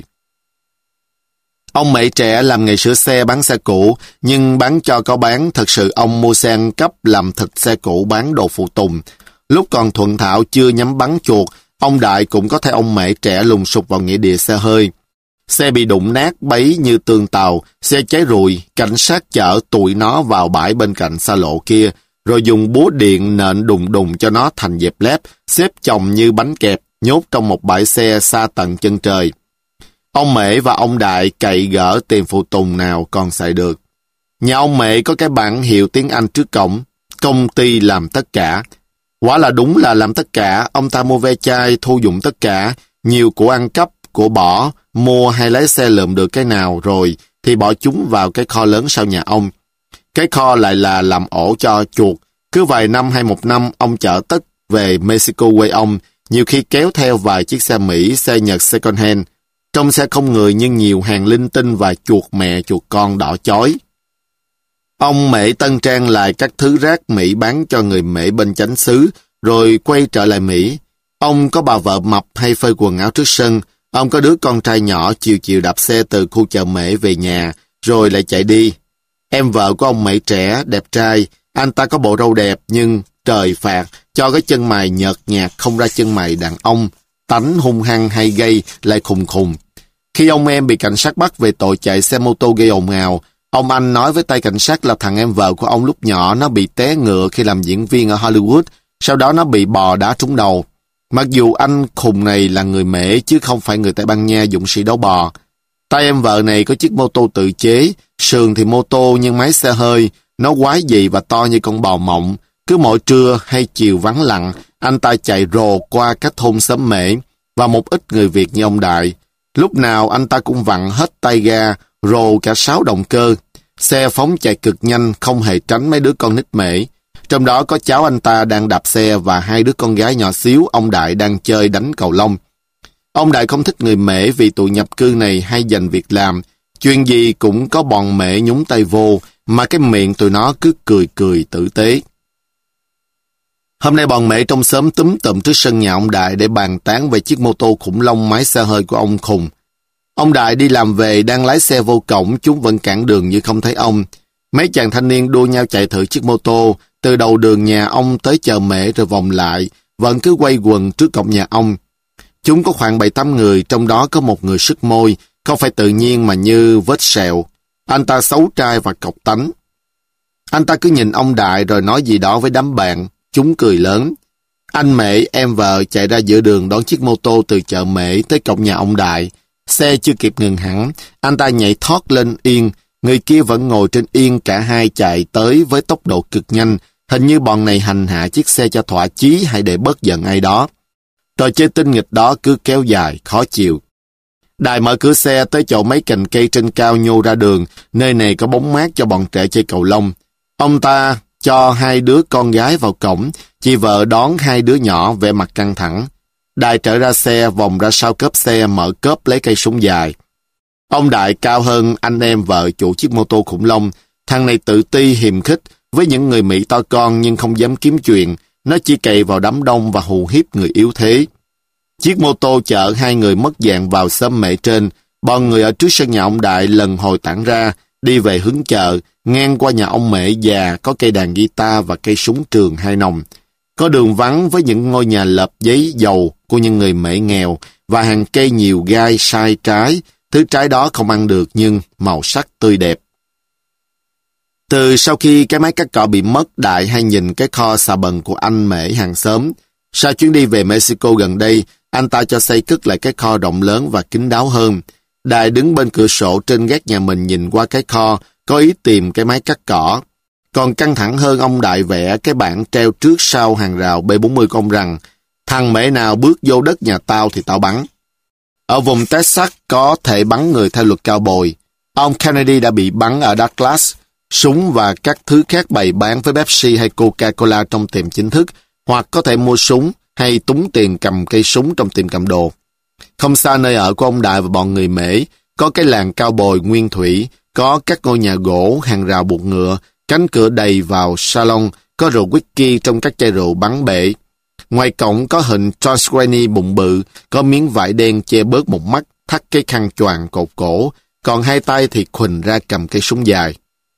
Ông Mễ trẻ làm nghề sửa xe bán xe cũ, nhưng bán cho có bán, thật sự ông mua xe ăn cắp làm thịt xe cũ bán đồ phụ tùng. Lúc còn thuận thạo chưa nhắm bắn chuột, ông Đại cũng có thấy ông Mễ trẻ lùng sục vào nghĩa địa xe hơi. Xe bị đụng nát bấy như tường tàu, xe cháy rụi, cảnh sát chở tụi nó vào bãi bên cạnh xa lộ kia, rồi dùng búa điện nện đùng đùng cho nó thành dẹp lép, xếp chồng như bánh kẹp, nhốt trong một bãi xe xa tận chân trời. Ông Mễ và ông Đại cậy gỡ tiền phụ tùng nào còn xài được. Nhà ông Mễ có cái bảng hiệu tiếng Anh trước cổng, công ty làm tất cả. Quả là đúng là làm tất cả, ông ta mua ve chai, thu dụng tất cả, nhiều của ăn cắp, của bỏ, mua hay lái xe lượm được cái nào rồi thì bỏ chúng vào cái kho lớn sau nhà ông. Cái kho lại là làm ổ cho chuột. Cứ vài năm hay một năm ông chở tất về Mexico quê ông, nhiều khi kéo theo vài chiếc xe Mỹ, xe Nhật second hand. Trong xe không người nhưng nhiều hàng linh tinh và chuột mẹ chuột con đỏ chói. Ông Mễ tân trang lại các thứ rác Mỹ bán cho người Mễ bên chánh xứ, rồi quay trở lại Mỹ. Ông có bà vợ mập hay phơi quần áo trước sân. Ông có đứa con trai nhỏ chiều chiều đạp xe từ khu chợ Mễ về nhà, rồi lại chạy đi. Em vợ của ông Mễ trẻ, đẹp trai. Anh ta có bộ râu đẹp nhưng trời phạt, cho cái chân mày nhợt nhạt không ra chân mày đàn ông. Tánh hung hăng hay gây lại khùng khùng. Khi ông em bị cảnh sát bắt về tội chạy xe mô tô gây ồn ào, ông anh nói với tay cảnh sát là thằng em vợ của ông lúc nhỏ nó bị té ngựa khi làm diễn viên ở Hollywood, sau đó nó bị bò đá trúng đầu. Mặc dù anh khùng này là người Mễ chứ không phải người Tây Ban Nha dũng sĩ đấu bò. Tay em vợ này có chiếc mô tô tự chế, sườn thì mô tô nhưng máy xe hơi, nó quái dị và to như con bò mộng. Cứ mỗi trưa hay chiều vắng lặng, anh ta chạy rồ qua các thôn xóm Mễ và một ít người Việt như ông Đại. Lúc nào anh ta cũng vặn hết tay ga, rồ cả sáu động cơ. Xe phóng chạy cực nhanh, không hề tránh mấy đứa con nít Mễ. Trong đó có cháu anh ta đang đạp xe và hai đứa con gái nhỏ xíu ông Đại đang chơi đánh cầu lông. Ông Đại không thích người Mễ vì tụi nhập cư này hay dành việc làm. Chuyện gì cũng có bọn Mễ nhúng tay vô, mà cái miệng tụi nó cứ cười cười tử tế. Hôm nay bọn Mễ trong xóm túm tụm trước sân nhà ông Đại để bàn tán về chiếc mô tô khủng long máy xe hơi của ông khùng. Ông Đại đi làm về đang lái xe vô cổng, chúng vẫn cản đường như không thấy ông. Mấy chàng thanh niên đua nhau chạy thử chiếc mô tô, từ đầu đường nhà ông tới chợ Mễ rồi vòng lại, vẫn cứ quay quần trước cổng nhà ông. Chúng có khoảng bảy tám người, trong đó có một người sứt môi, không phải tự nhiên mà như vết sẹo. Anh ta xấu trai và cọc tánh. Anh ta cứ nhìn ông Đại rồi nói gì đó với đám bạn. Chúng cười lớn. Anh Mễ, em vợ chạy ra giữa đường đón chiếc mô tô từ chợ Mễ tới cổng nhà ông Đại. Xe chưa kịp ngừng hẳn, anh ta nhảy thoát lên yên. Người kia vẫn ngồi trên yên, cả hai chạy tới với tốc độ cực nhanh. Hình như bọn này hành hạ chiếc xe cho thỏa chí hay để bớt giận ai đó. Trò chơi tinh nghịch đó cứ kéo dài, khó chịu. Đại mở cửa xe tới chỗ mấy cành cây trên cao nhô ra đường, nơi này có bóng mát cho bọn trẻ chơi cầu lông. Ông ta cho hai đứa con gái vào cổng, chị vợ đón hai đứa nhỏ vẻ mặt căng thẳng. Đại trở ra xe, vòng ra sau cốp xe, mở cốp lấy cây súng dài. Ông Đại cao hơn anh em vợ chủ chiếc mô tô khủng long. Thằng này tự ti hiềm khích, với những người Mỹ to con nhưng không dám kiếm chuyện. Nó chỉ cày vào đám đông và hù hiếp người yếu thế. Chiếc mô tô chở hai người mất dạng vào xóm Mễ trên. Bọn người ở trước sân nhà ông Đại lần hồi tản ra, đi về hướng chợ, ngang qua nhà ông Mễ già có cây đàn guitar và cây súng trường hai nòng. Có đường vắng với những ngôi nhà lợp giấy dầu của những người Mễ nghèo và hàng cây nhiều gai sai trái. Thứ trái đó không ăn được nhưng màu sắc tươi đẹp. Từ sau khi cái máy cắt cỏ bị mất, Đại hay nhìn cái kho xà bần của anh Mễ hàng xóm. Sau chuyến đi về Mexico gần đây, anh ta cho xây cất lại cái kho rộng lớn và kín đáo hơn. Đại đứng bên cửa sổ trên gác nhà mình nhìn qua cái kho, có ý tìm cái máy cắt cỏ. Còn căng thẳng hơn, ông Đại vẽ cái bảng treo trước sau hàng rào B bốn mươi của ông rằng, thằng Mễ nào bước vô đất nhà tao thì tao bắn. Ở vùng Texas có thể bắn người theo luật cao bồi. Ông Kennedy đã bị bắn ở Dallas. Súng và các thứ khác bày bán với Pepsi hay Coca-Cola trong tiệm chính thức, hoặc có thể mua súng hay túng tiền cầm cây súng trong tiệm cầm đồ. Không xa nơi ở của ông Đại và bọn người Mễ, có cái làng cao bồi nguyên thủy, có các ngôi nhà gỗ, hàng rào buộc ngựa, cánh cửa đầy vào salon, có rượu whisky trong các chai rượu bắn bể. Ngoài cổng có hình Transgranny bụng bự, có miếng vải đen che bớt một mắt, thắt cái khăn choàng cột cổ, còn hai tay thì khuỳnh ra cầm cây súng dài.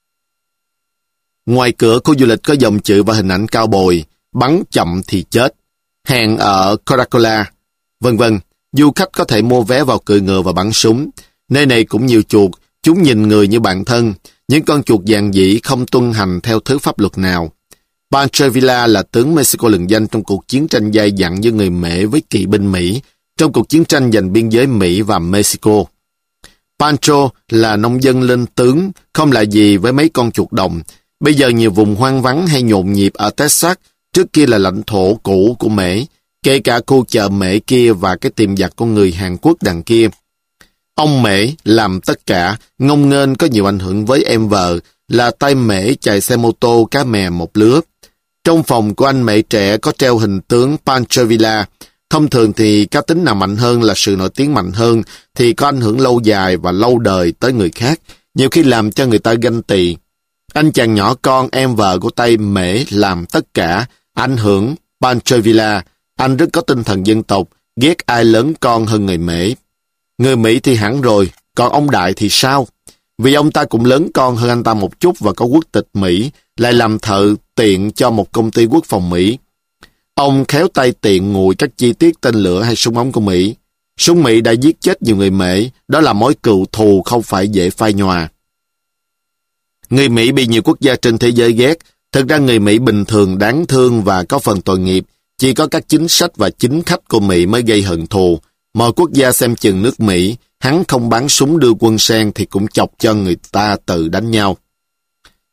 Ngoài cửa khu du lịch có dòng chữ và hình ảnh cao bồi, bắn chậm thì chết, hẹn ở Coca-Cola, vân vân. Du khách có thể mua vé vào cưỡi ngựa và bắn súng. Nơi này cũng nhiều chuột, chúng nhìn người như bạn thân, những con chuột dạn dĩ không tuân hành theo thứ pháp luật nào. Pancho Villa là tướng Mexico lừng danh trong cuộc chiến tranh dai dẳng giữa người Mễ với kỵ binh Mỹ, trong cuộc chiến tranh giành biên giới Mỹ và Mexico. Pancho là nông dân lên tướng, không là gì với mấy con chuột đồng. Bây giờ nhiều vùng hoang vắng hay nhộn nhịp ở Texas, trước kia là lãnh thổ cũ của Mễ, kể cả khu chợ Mễ kia và cái tiệm giặt của người Hàn Quốc đằng kia. Ông Mễ làm tất cả, ngông nghênh có nhiều ảnh hưởng với em vợ, là tay Mễ chạy xe mô tô cá mè một lứa. Trong phòng của anh Mễ trẻ có treo hình tướng Pancho Villa. Thông thường thì cá tính nào mạnh hơn là sự nổi tiếng mạnh hơn thì có ảnh hưởng lâu dài và lâu đời tới người khác, nhiều khi làm cho người ta ganh tị. Anh chàng nhỏ con em vợ của tay Mễ làm tất cả, ảnh hưởng Pancho Villa. Anh rất có tinh thần dân tộc, ghét ai lớn con hơn người Mễ. Người Mỹ thì hẳn rồi, còn ông Đại thì sao? Vì ông ta cũng lớn con hơn anh ta một chút và có quốc tịch Mỹ, lại làm thợ tiện cho một công ty quốc phòng Mỹ. Ông khéo tay tiện ngụy các chi tiết tên lửa hay súng ống của Mỹ. Súng Mỹ đã giết chết nhiều người Mễ, đó là mối cựu thù không phải dễ phai nhòa. Người Mỹ bị nhiều quốc gia trên thế giới ghét. Thực ra người Mỹ bình thường đáng thương và có phần tội nghiệp. Chỉ có các chính sách và chính khách của Mỹ mới gây hận thù. Mọi quốc gia xem chừng nước Mỹ, hắn không bán súng đưa quân sang thì cũng chọc cho người ta tự đánh nhau.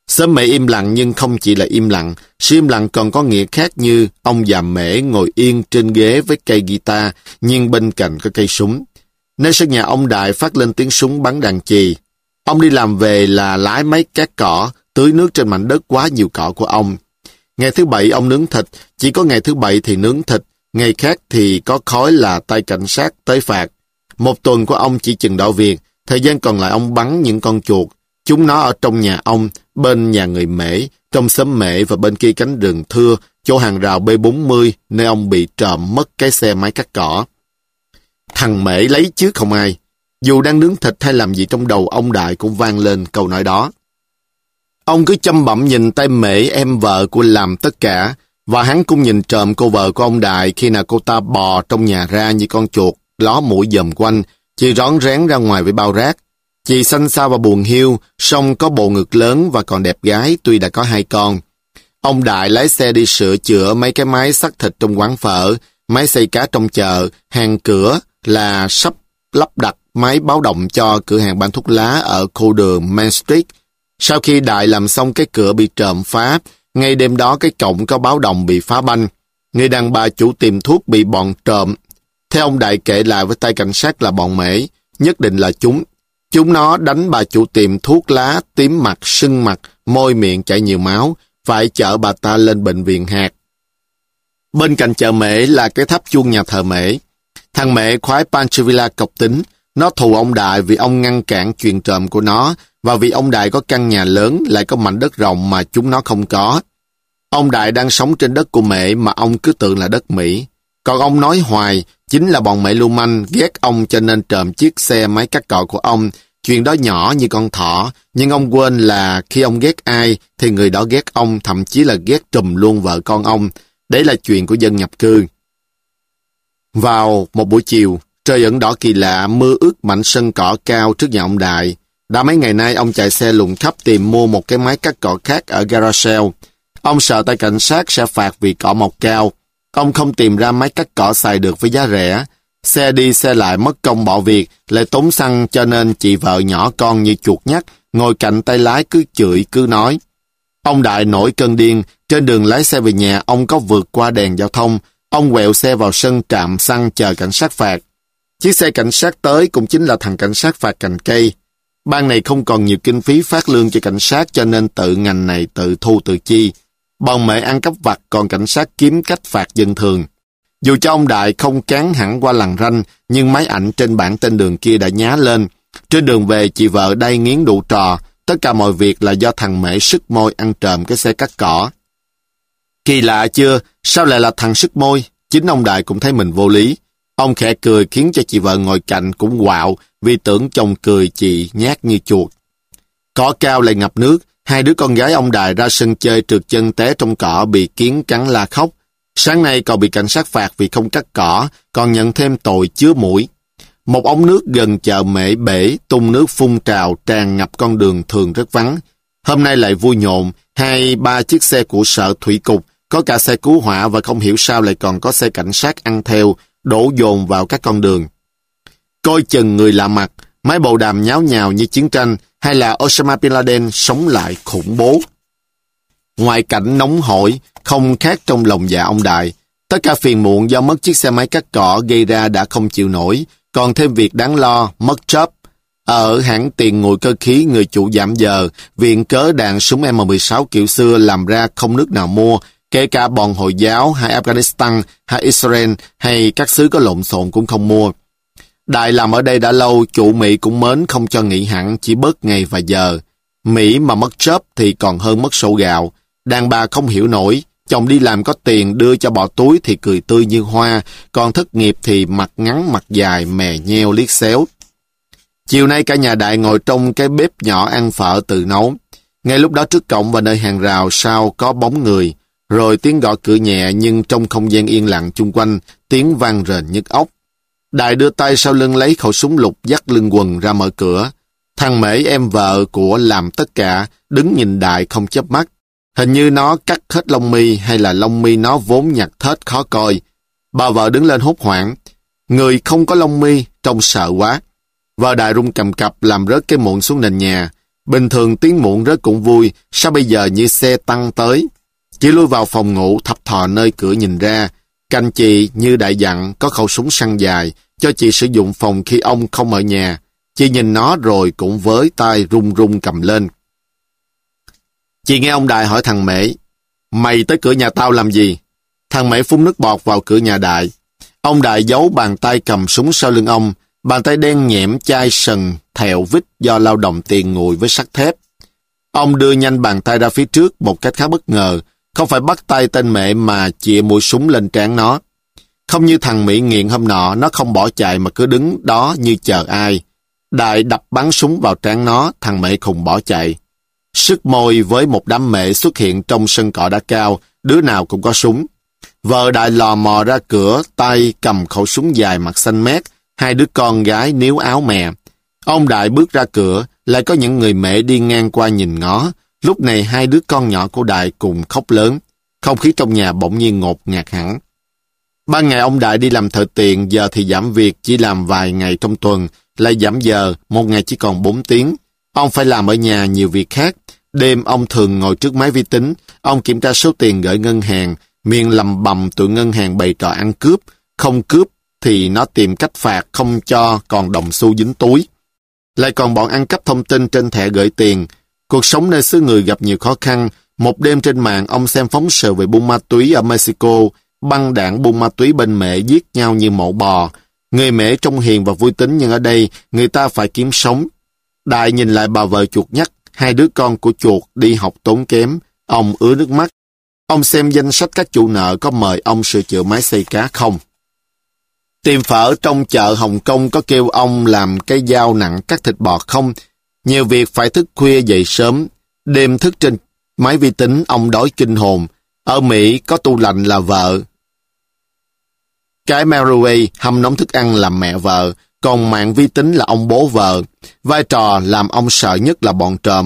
Xóm Mễ im lặng nhưng không chỉ là im lặng, sự im lặng còn có nghĩa khác như ông già Mễ ngồi yên trên ghế với cây guitar, nhưng bên cạnh có cây súng. Nơi sân nhà ông Đại phát lên tiếng súng bắn đàn chì. Ông đi làm về là lái máy cát cỏ, tưới nước trên mảnh đất quá nhiều cỏ của ông. Ngày thứ bảy ông nướng thịt, chỉ có ngày thứ bảy thì nướng thịt, ngày khác thì có khói là tay cảnh sát tới phạt. Một tuần của ông chỉ chừng đó việc, thời gian còn lại ông bắn những con chuột. Chúng nó ở trong nhà ông, bên nhà người Mễ, trong xóm Mễ và bên kia cánh rừng thưa, chỗ hàng rào B bốn mươi, nơi ông bị trộm mất cái xe máy cắt cỏ. Thằng Mễ lấy chứ không ai. Dù đang nướng thịt hay làm gì trong đầu ông Đại cũng vang lên câu nói đó. Ông cứ chăm bẩm nhìn tay Mễ, em vợ của làm tất cả, và hắn cũng nhìn trộm cô vợ của ông Đại khi nào cô ta bò trong nhà ra như con chuột, ló mũi dòm quanh, chị rón rén ra ngoài với bao rác. Chị xanh xao và buồn hiu, song có bộ ngực lớn và còn đẹp gái tuy đã có hai con. Ông Đại lái xe đi sửa chữa mấy cái máy xắt thịt trong quán phở, máy xay cá trong chợ, hàng cửa là sắp lắp đặt máy báo động cho cửa hàng bán thuốc lá ở khu đường Main Street. Sau khi Đại làm xong cái cửa bị trộm phá, ngay đêm đó cái cổng có báo động bị phá banh. Người đàn bà chủ tiệm thuốc bị bọn trộm. Theo ông Đại kể lại với tay cảnh sát là bọn Mễ, nhất định là chúng. Chúng nó đánh bà chủ tiệm thuốc lá tím mặt, sưng mặt, môi miệng chảy nhiều máu, phải chở bà ta lên bệnh viện hạt. Bên cạnh chợ Mễ là cái tháp chuông nhà thờ Mễ. Thằng Mễ khoái Pancho Villa cộc tính. Nó thù ông Đại vì ông ngăn cản chuyện trộm của nó, và vì ông Đại có căn nhà lớn lại có mảnh đất rộng mà chúng nó không có. Ông Đại đang sống trên đất của Mễ mà ông cứ tưởng là đất Mỹ. Còn ông nói hoài, chính là bọn Mễ lưu manh ghét ông cho nên trộm chiếc xe máy cắt cỏ của ông. Chuyện đó nhỏ như con thỏ, nhưng ông quên là khi ông ghét ai thì người đó ghét ông, thậm chí là ghét trùm luôn vợ con ông. Đấy là chuyện của dân nhập cư. Vào một buổi chiều, trời ẩn đỏ kỳ lạ, mưa ướt mảnh sân cỏ cao trước nhà ông Đại. Đã mấy ngày nay ông chạy xe lùng khắp tìm mua một cái máy cắt cỏ khác ở garage. Ông sợ tay cảnh sát sẽ phạt vì cỏ mọc cao. Ông không tìm ra máy cắt cỏ xài được với giá rẻ. Xe đi xe lại mất công bỏ việc, lại tốn xăng cho nên chị vợ nhỏ con như chuột nhắt, ngồi cạnh tay lái cứ chửi cứ nói. Ông Đại nổi cơn điên, trên đường lái xe về nhà ông có vượt qua đèn giao thông, ông quẹo xe vào sân trạm xăng chờ cảnh sát phạt. Chiếc xe cảnh sát tới cũng chính là thằng cảnh sát phạt cành cây. Ban này không còn nhiều kinh phí phát lương cho cảnh sát cho nên tự ngành này tự thu tự chi. Bọn Mễ ăn cắp vặt còn cảnh sát kiếm cách phạt dân thường. Dù cho ông Đại không cán hẳn qua lằn ranh, nhưng máy ảnh trên bảng tên đường kia đã nhá lên. Trên đường về chị vợ đay nghiến đủ trò, tất cả mọi việc là do thằng Mễ sức môi ăn trộm cái xe cắt cỏ. Kỳ lạ chưa, sao lại là thằng sức môi? Chính ông Đại cũng thấy mình vô lý. Ông khẽ cười khiến cho chị vợ ngồi cạnh cũng quạo vì tưởng chồng cười chị nhát như chuột. Cỏ cao lại ngập nước, hai đứa con gái ông Đại ra sân chơi trượt chân té trong cỏ bị kiến cắn la khóc. Sáng nay còn bị cảnh sát phạt vì không cắt cỏ, còn nhận thêm tội chứa muỗi. Một ống nước gần chợ Mễ bể, tung nước phun trào tràn ngập con đường thường rất vắng. Hôm nay lại vui nhộn, hai ba chiếc xe của sở thủy cục, có cả xe cứu hỏa và không hiểu sao lại còn có xe cảnh sát ăn theo, đổ dồn vào các con đường. Coi chừng người lạ mặt, máy bầu đàm nháo nhào như chiến tranh, hay là Osama Bin Laden sống lại khủng bố. Ngoài cảnh nóng hổi, không khác trong lòng dạ ông Đại, tất cả phiền muộn do mất chiếc xe máy cắt cỏ gây ra đã không chịu nổi, còn thêm việc đáng lo, mất job. Ở hãng tiền ngồi cơ khí người chủ giảm giờ, viện cớ đạn súng M mười sáu kiểu xưa làm ra không nước nào mua, kể cả bọn Hồi giáo hay Afghanistan hay Israel hay các xứ có lộn xộn cũng không mua. Đại làm ở đây đã lâu, chủ Mỹ cũng mến không cho nghỉ hẳn, chỉ bớt ngày và giờ. Mỹ mà mất job thì còn hơn mất sổ gạo. Đàn bà không hiểu nổi, chồng đi làm có tiền đưa cho bỏ túi thì cười tươi như hoa, còn thất nghiệp thì mặt ngắn mặt dài mè nheo liếc xéo. Chiều nay cả nhà Đại ngồi trong cái bếp nhỏ ăn phở tự nấu. Ngay lúc đó trước cổng và nơi hàng rào sau có bóng người, rồi tiếng gõ cửa nhẹ nhưng trong không gian yên lặng chung quanh, tiếng vang rền nhức óc. Đại đưa tay sau lưng lấy khẩu súng lục dắt lưng quần ra mở cửa. Thằng Mễ em vợ của làm tất cả, đứng nhìn Đại không chớp mắt. Hình như nó cắt hết lông mi hay là lông mi nó vốn nhặt thết khó coi. Bà vợ đứng lên hốt hoảng. Người không có lông mi, trông sợ quá. Vợ Đại run cầm cập làm rớt cái muỗng xuống nền nhà. Bình thường tiếng muộn rất cũng vui, sao bây giờ như xe tăng tới? Chị lui vào phòng ngủ, thập thò nơi cửa nhìn ra. Canh chị như đại dặn có khẩu súng săn dài, cho chị sử dụng phòng khi ông không ở nhà. Chị nhìn nó rồi cũng với tay run run cầm lên. Chị nghe ông Đại hỏi thằng Mễ, mày tới cửa nhà tao làm gì? Thằng Mễ phun nước bọt vào cửa nhà Đại. Ông Đại giấu bàn tay cầm súng sau lưng ông, bàn tay đen nhẽm chai sần, thẹo vít do lao động tiền nguội với sắt thép. Ông đưa nhanh bàn tay ra phía trước một cách khá bất ngờ, không phải bắt tay tên Mễ mà chĩa mũi súng lên trán nó. Không như thằng Mỹ nghiện hôm nọ, nó không bỏ chạy mà cứ đứng đó như chờ ai. Đại đập bắn súng vào trán nó, thằng Mễ khùng bỏ chạy. Sức môi với một đám Mễ xuất hiện trong sân cỏ đá cao, đứa nào cũng có súng. Vợ Đại lò mò ra cửa, tay cầm khẩu súng dài mặt xanh mét, hai đứa con gái níu áo mè. Ông Đại bước ra cửa, lại có những người Mễ đi ngang qua nhìn ngó. Lúc này hai đứa con nhỏ của Đại cùng khóc lớn. Không khí trong nhà bỗng nhiên ngột ngạt hẳn. Ban ngày ông Đại đi làm thợ tiền, giờ thì giảm việc, chỉ làm vài ngày trong tuần, lại giảm giờ, một ngày chỉ còn bốn tiếng. Ông phải làm ở nhà nhiều việc khác. Đêm ông thường ngồi trước máy vi tính, ông kiểm tra số tiền gửi ngân hàng, miệng lầm bầm tụi ngân hàng bày trò ăn cướp. Không cướp thì nó tìm cách phạt, không cho còn đồng xu dính túi. Lại còn bọn ăn cắp thông tin trên thẻ gửi tiền. Cuộc sống nơi xứ người gặp nhiều khó khăn. Một đêm trên mạng ông xem phóng sự về buôn ma túy ở Mexico. Băng đảng buôn ma túy bên Mễ giết nhau như mổ bò. Người Mễ trông hiền và vui tính, nhưng ở đây người ta phải kiếm sống. Đại nhìn lại bà vợ chuột nhắt, hai đứa con của chuột đi học tốn kém. Ông ứa nước mắt. Ông xem danh sách các chủ nợ có mời ông sửa chữa máy xay cá không. Tiệm phở trong chợ Hồng Kông có kêu ông làm cái dao nặng cắt thịt bò không. Nhiều việc phải thức khuya dậy sớm. Đêm thức trên máy vi tính, ông đói kinh hồn. Ở Mỹ có tủ lạnh là vợ. Cái microwave hâm nóng thức ăn là mẹ vợ. Còn mạng vi tính là ông bố vợ. Vai trò làm ông sợ nhất là bọn trộm.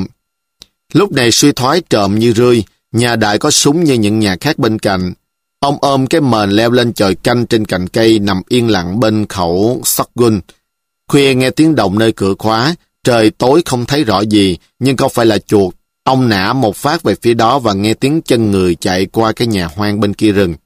Lúc này suy thoái trộm như rươi. Nhà Đại có súng như những nhà khác bên cạnh. Ông ôm cái mền leo lên chòi canh trên cành cây, nằm yên lặng bên khẩu shotgun. Khuya nghe tiếng động nơi cửa khóa. Trời tối không thấy rõ gì, nhưng không phải là chuột. Ông nã một phát về phía đó và nghe tiếng chân người chạy qua cái nhà hoang bên kia rừng.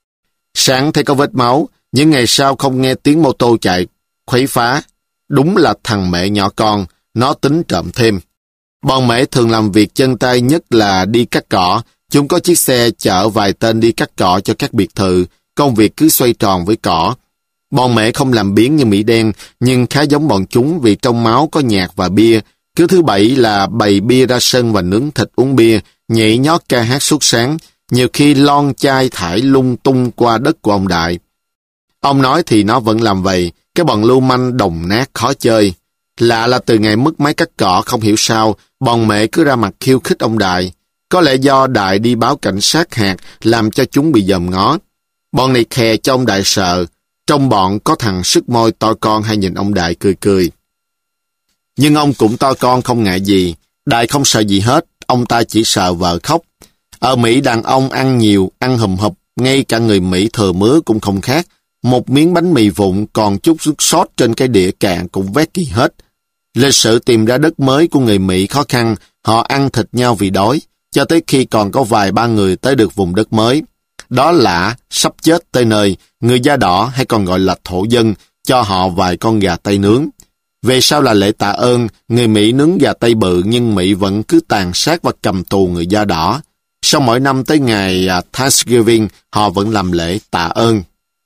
Sáng thấy có vết máu, những ngày sau không nghe tiếng mô tô chạy khuấy phá. Đúng là thằng Mễ nhỏ con, nó tính trộm thêm. Bọn Mễ thường làm việc chân tay, nhất là đi cắt cỏ. Chúng có chiếc xe chở vài tên đi cắt cỏ cho các biệt thự, công việc cứ xoay tròn với cỏ. Bọn Mễ không làm biếng như Mỹ đen, nhưng khá giống bọn chúng vì trong máu có nhạc và bia. Cứ thứ bảy là bày bia ra sân và nướng thịt uống bia, nhảy nhót ca hát suốt sáng, nhiều khi lon chai thải lung tung qua đất của ông Đại. Ông nói thì nó vẫn làm vậy, cái bọn lưu manh đồng nát khó chơi. Lạ là từ ngày mất máy cắt cỏ không hiểu sao, bọn Mễ cứ ra mặt khiêu khích ông Đại. Có lẽ do Đại đi báo cảnh sát hạt làm cho chúng bị dòm ngó. Bọn này khè cho ông Đại sợ. Trong bọn có thằng sức môi to con hay nhìn ông Đại cười cười. Nhưng ông cũng to con không ngại gì. Đại không sợ gì hết, ông ta chỉ sợ vợ khóc. Ở Mỹ đàn ông ăn nhiều, ăn hùm hụp, ngay cả người Mỹ thừa mứa cũng không khác. Một miếng bánh mì vụn còn chút nước sốt trên cái đĩa cạn cũng vét kỳ hết. Lịch sử tìm ra đất mới của người Mỹ khó khăn, họ ăn thịt nhau vì đói, cho tới khi còn có vài ba người tới được vùng đất mới. Đó lạ, sắp chết tới nơi, người da đỏ hay còn gọi là thổ dân, cho họ vài con gà Tây nướng. Về sau là lễ tạ ơn, người Mỹ nướng gà Tây bự nhưng Mỹ vẫn cứ tàn sát và cầm tù người da đỏ. Sau mỗi năm tới ngày Thanksgiving, họ vẫn làm lễ tạ ơn.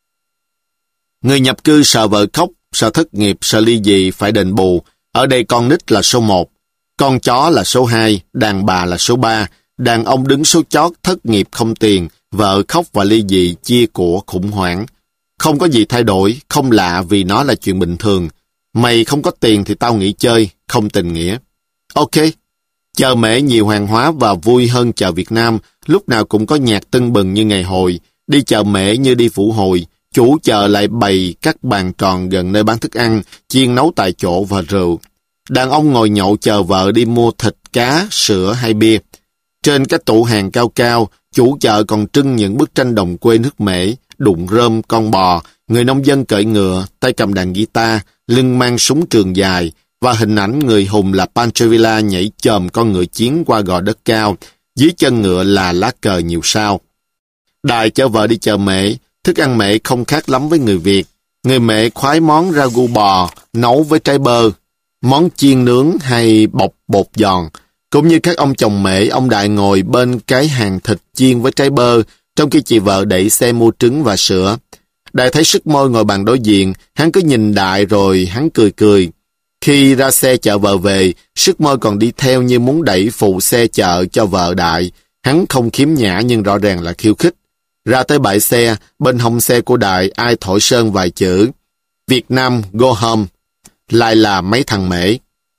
Người nhập cư sợ vợ khóc, sợ thất nghiệp, sợ ly dị phải đền bù. Ở đây con nít là số một, con chó là số hai, đàn bà là số ba, đàn ông đứng số chót thất nghiệp không tiền, vợ khóc và ly dị chia của khủng hoảng. Không có gì thay đổi, không lạ vì nó là chuyện bình thường. Mày không có tiền thì tao nghỉ chơi, không tình nghĩa. Ok. Chợ Mễ nhiều hàng hóa và vui hơn chợ Việt Nam, lúc nào cũng có nhạc tưng bừng như ngày hồi. Đi chợ Mễ như đi phủ hồi, chủ chợ lại bày các bàn tròn gần nơi bán thức ăn, chiên nấu tại chỗ và rượu. Đàn ông ngồi nhậu chờ vợ đi mua thịt, cá, sữa hay bia. Trên các tủ hàng cao cao, chủ chợ còn trưng những bức tranh đồng quê nước Mễ, đụng rơm, con bò, người nông dân cưỡi ngựa, tay cầm đàn guitar, lưng mang súng trường dài. và hình ảnh người hùng là Pancho Villa nhảy chồm con ngựa chiến qua gò đất cao, dưới chân ngựa là lá cờ nhiều sao. Đài chở vợ đi chợ Mễ, thức ăn Mễ không khác lắm với người Việt. Người Mễ khoái món ragu bò nấu với trái bơ, món chiên nướng hay bọc bột giòn. Cũng như các ông chồng Mễ, ông Đại ngồi bên cái hàng thịt chiên với trái bơ, trong khi chị vợ đẩy xe mua trứng và sữa. Đại thấy sức môi ngồi bàn đối diện, hắn cứ nhìn Đại rồi hắn cười cười. Khi ra xe chở vợ về, sức môi còn đi theo như muốn đẩy phụ xe chợ cho vợ Đại. Hắn không khiếm nhã nhưng rõ ràng là khiêu khích. Ra tới bãi xe, bên hông xe của Đại ai thổi sơn vài chữ Việt Nam go home, lại là mấy thằng Mễ.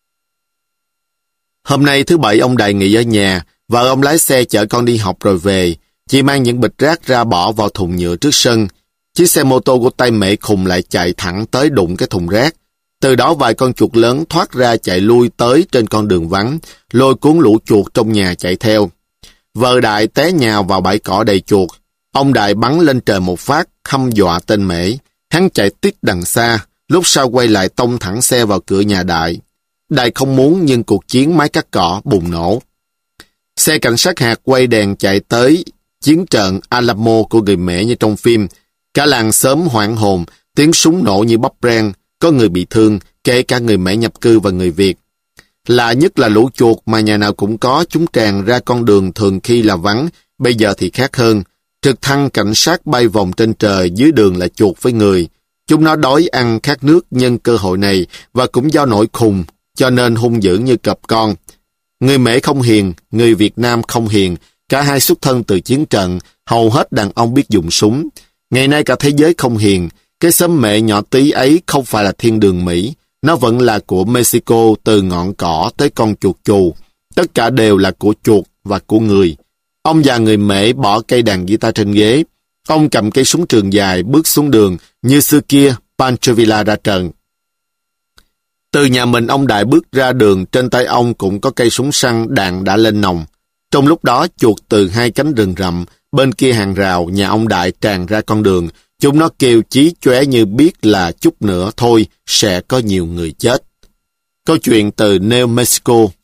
Hôm nay thứ bảy ông Đại nghỉ ở nhà, vợ ông lái xe chở con đi học rồi về. Chị mang những bịch rác ra bỏ vào thùng nhựa trước sân. Chiếc xe mô tô của tay Mễ khùng lại chạy thẳng tới đụng cái thùng rác. Từ đó vài con chuột lớn thoát ra chạy lui tới trên con đường vắng, lôi cuốn lũ chuột trong nhà chạy theo. Vợ Đại té nhào vào bãi cỏ đầy chuột. Ông Đại bắn lên trời một phát, hăm dọa tên Mễ. Hắn chạy tít đằng xa, lúc sau quay lại tông thẳng xe vào cửa nhà Đại. Đại không muốn nhưng cuộc chiến máy cắt cỏ bùng nổ. Xe cảnh sát hạt quay đèn chạy tới chiến trận Alamo của người Mễ như trong phim. Cả làng xóm hoảng hồn, tiếng súng nổ như bắp rang, có người bị thương, kể cả người Mễ nhập cư và người Việt. Lạ nhất là lũ chuột mà nhà nào cũng có, chúng tràn ra con đường thường khi là vắng, bây giờ thì khác hơn. Trực thăng cảnh sát bay vòng trên trời, dưới đường là chuột với người. Chúng nó đói ăn khát nước nhân cơ hội này và cũng do nỗi khùng, cho nên hung dữ như cọp con. Người Mễ không hiền, người Việt Nam không hiền, cả hai xuất thân từ chiến trận, hầu hết đàn ông biết dùng súng. Ngày nay cả thế giới không hiền, cái xóm Mễ nhỏ tí ấy không phải là thiên đường Mỹ, nó vẫn là của Mexico từ ngọn cỏ tới con chuột chù. Tất cả đều là của chuột và của người. Ông già người Mễ bỏ cây đàn guitar trên ghế. Ông cầm cây súng trường dài bước xuống đường như xưa kia Pancho Villa ra trận. Từ nhà mình ông Đại bước ra đường, trên tay ông cũng có cây súng săn, đạn đã lên nòng. Trong lúc đó chuột từ hai cánh rừng rậm bên kia hàng rào nhà ông Đại tràn ra con đường. Chúng nó kêu chí chóe như biết là chút nữa thôi sẽ có nhiều người chết. Câu chuyện từ New Mexico.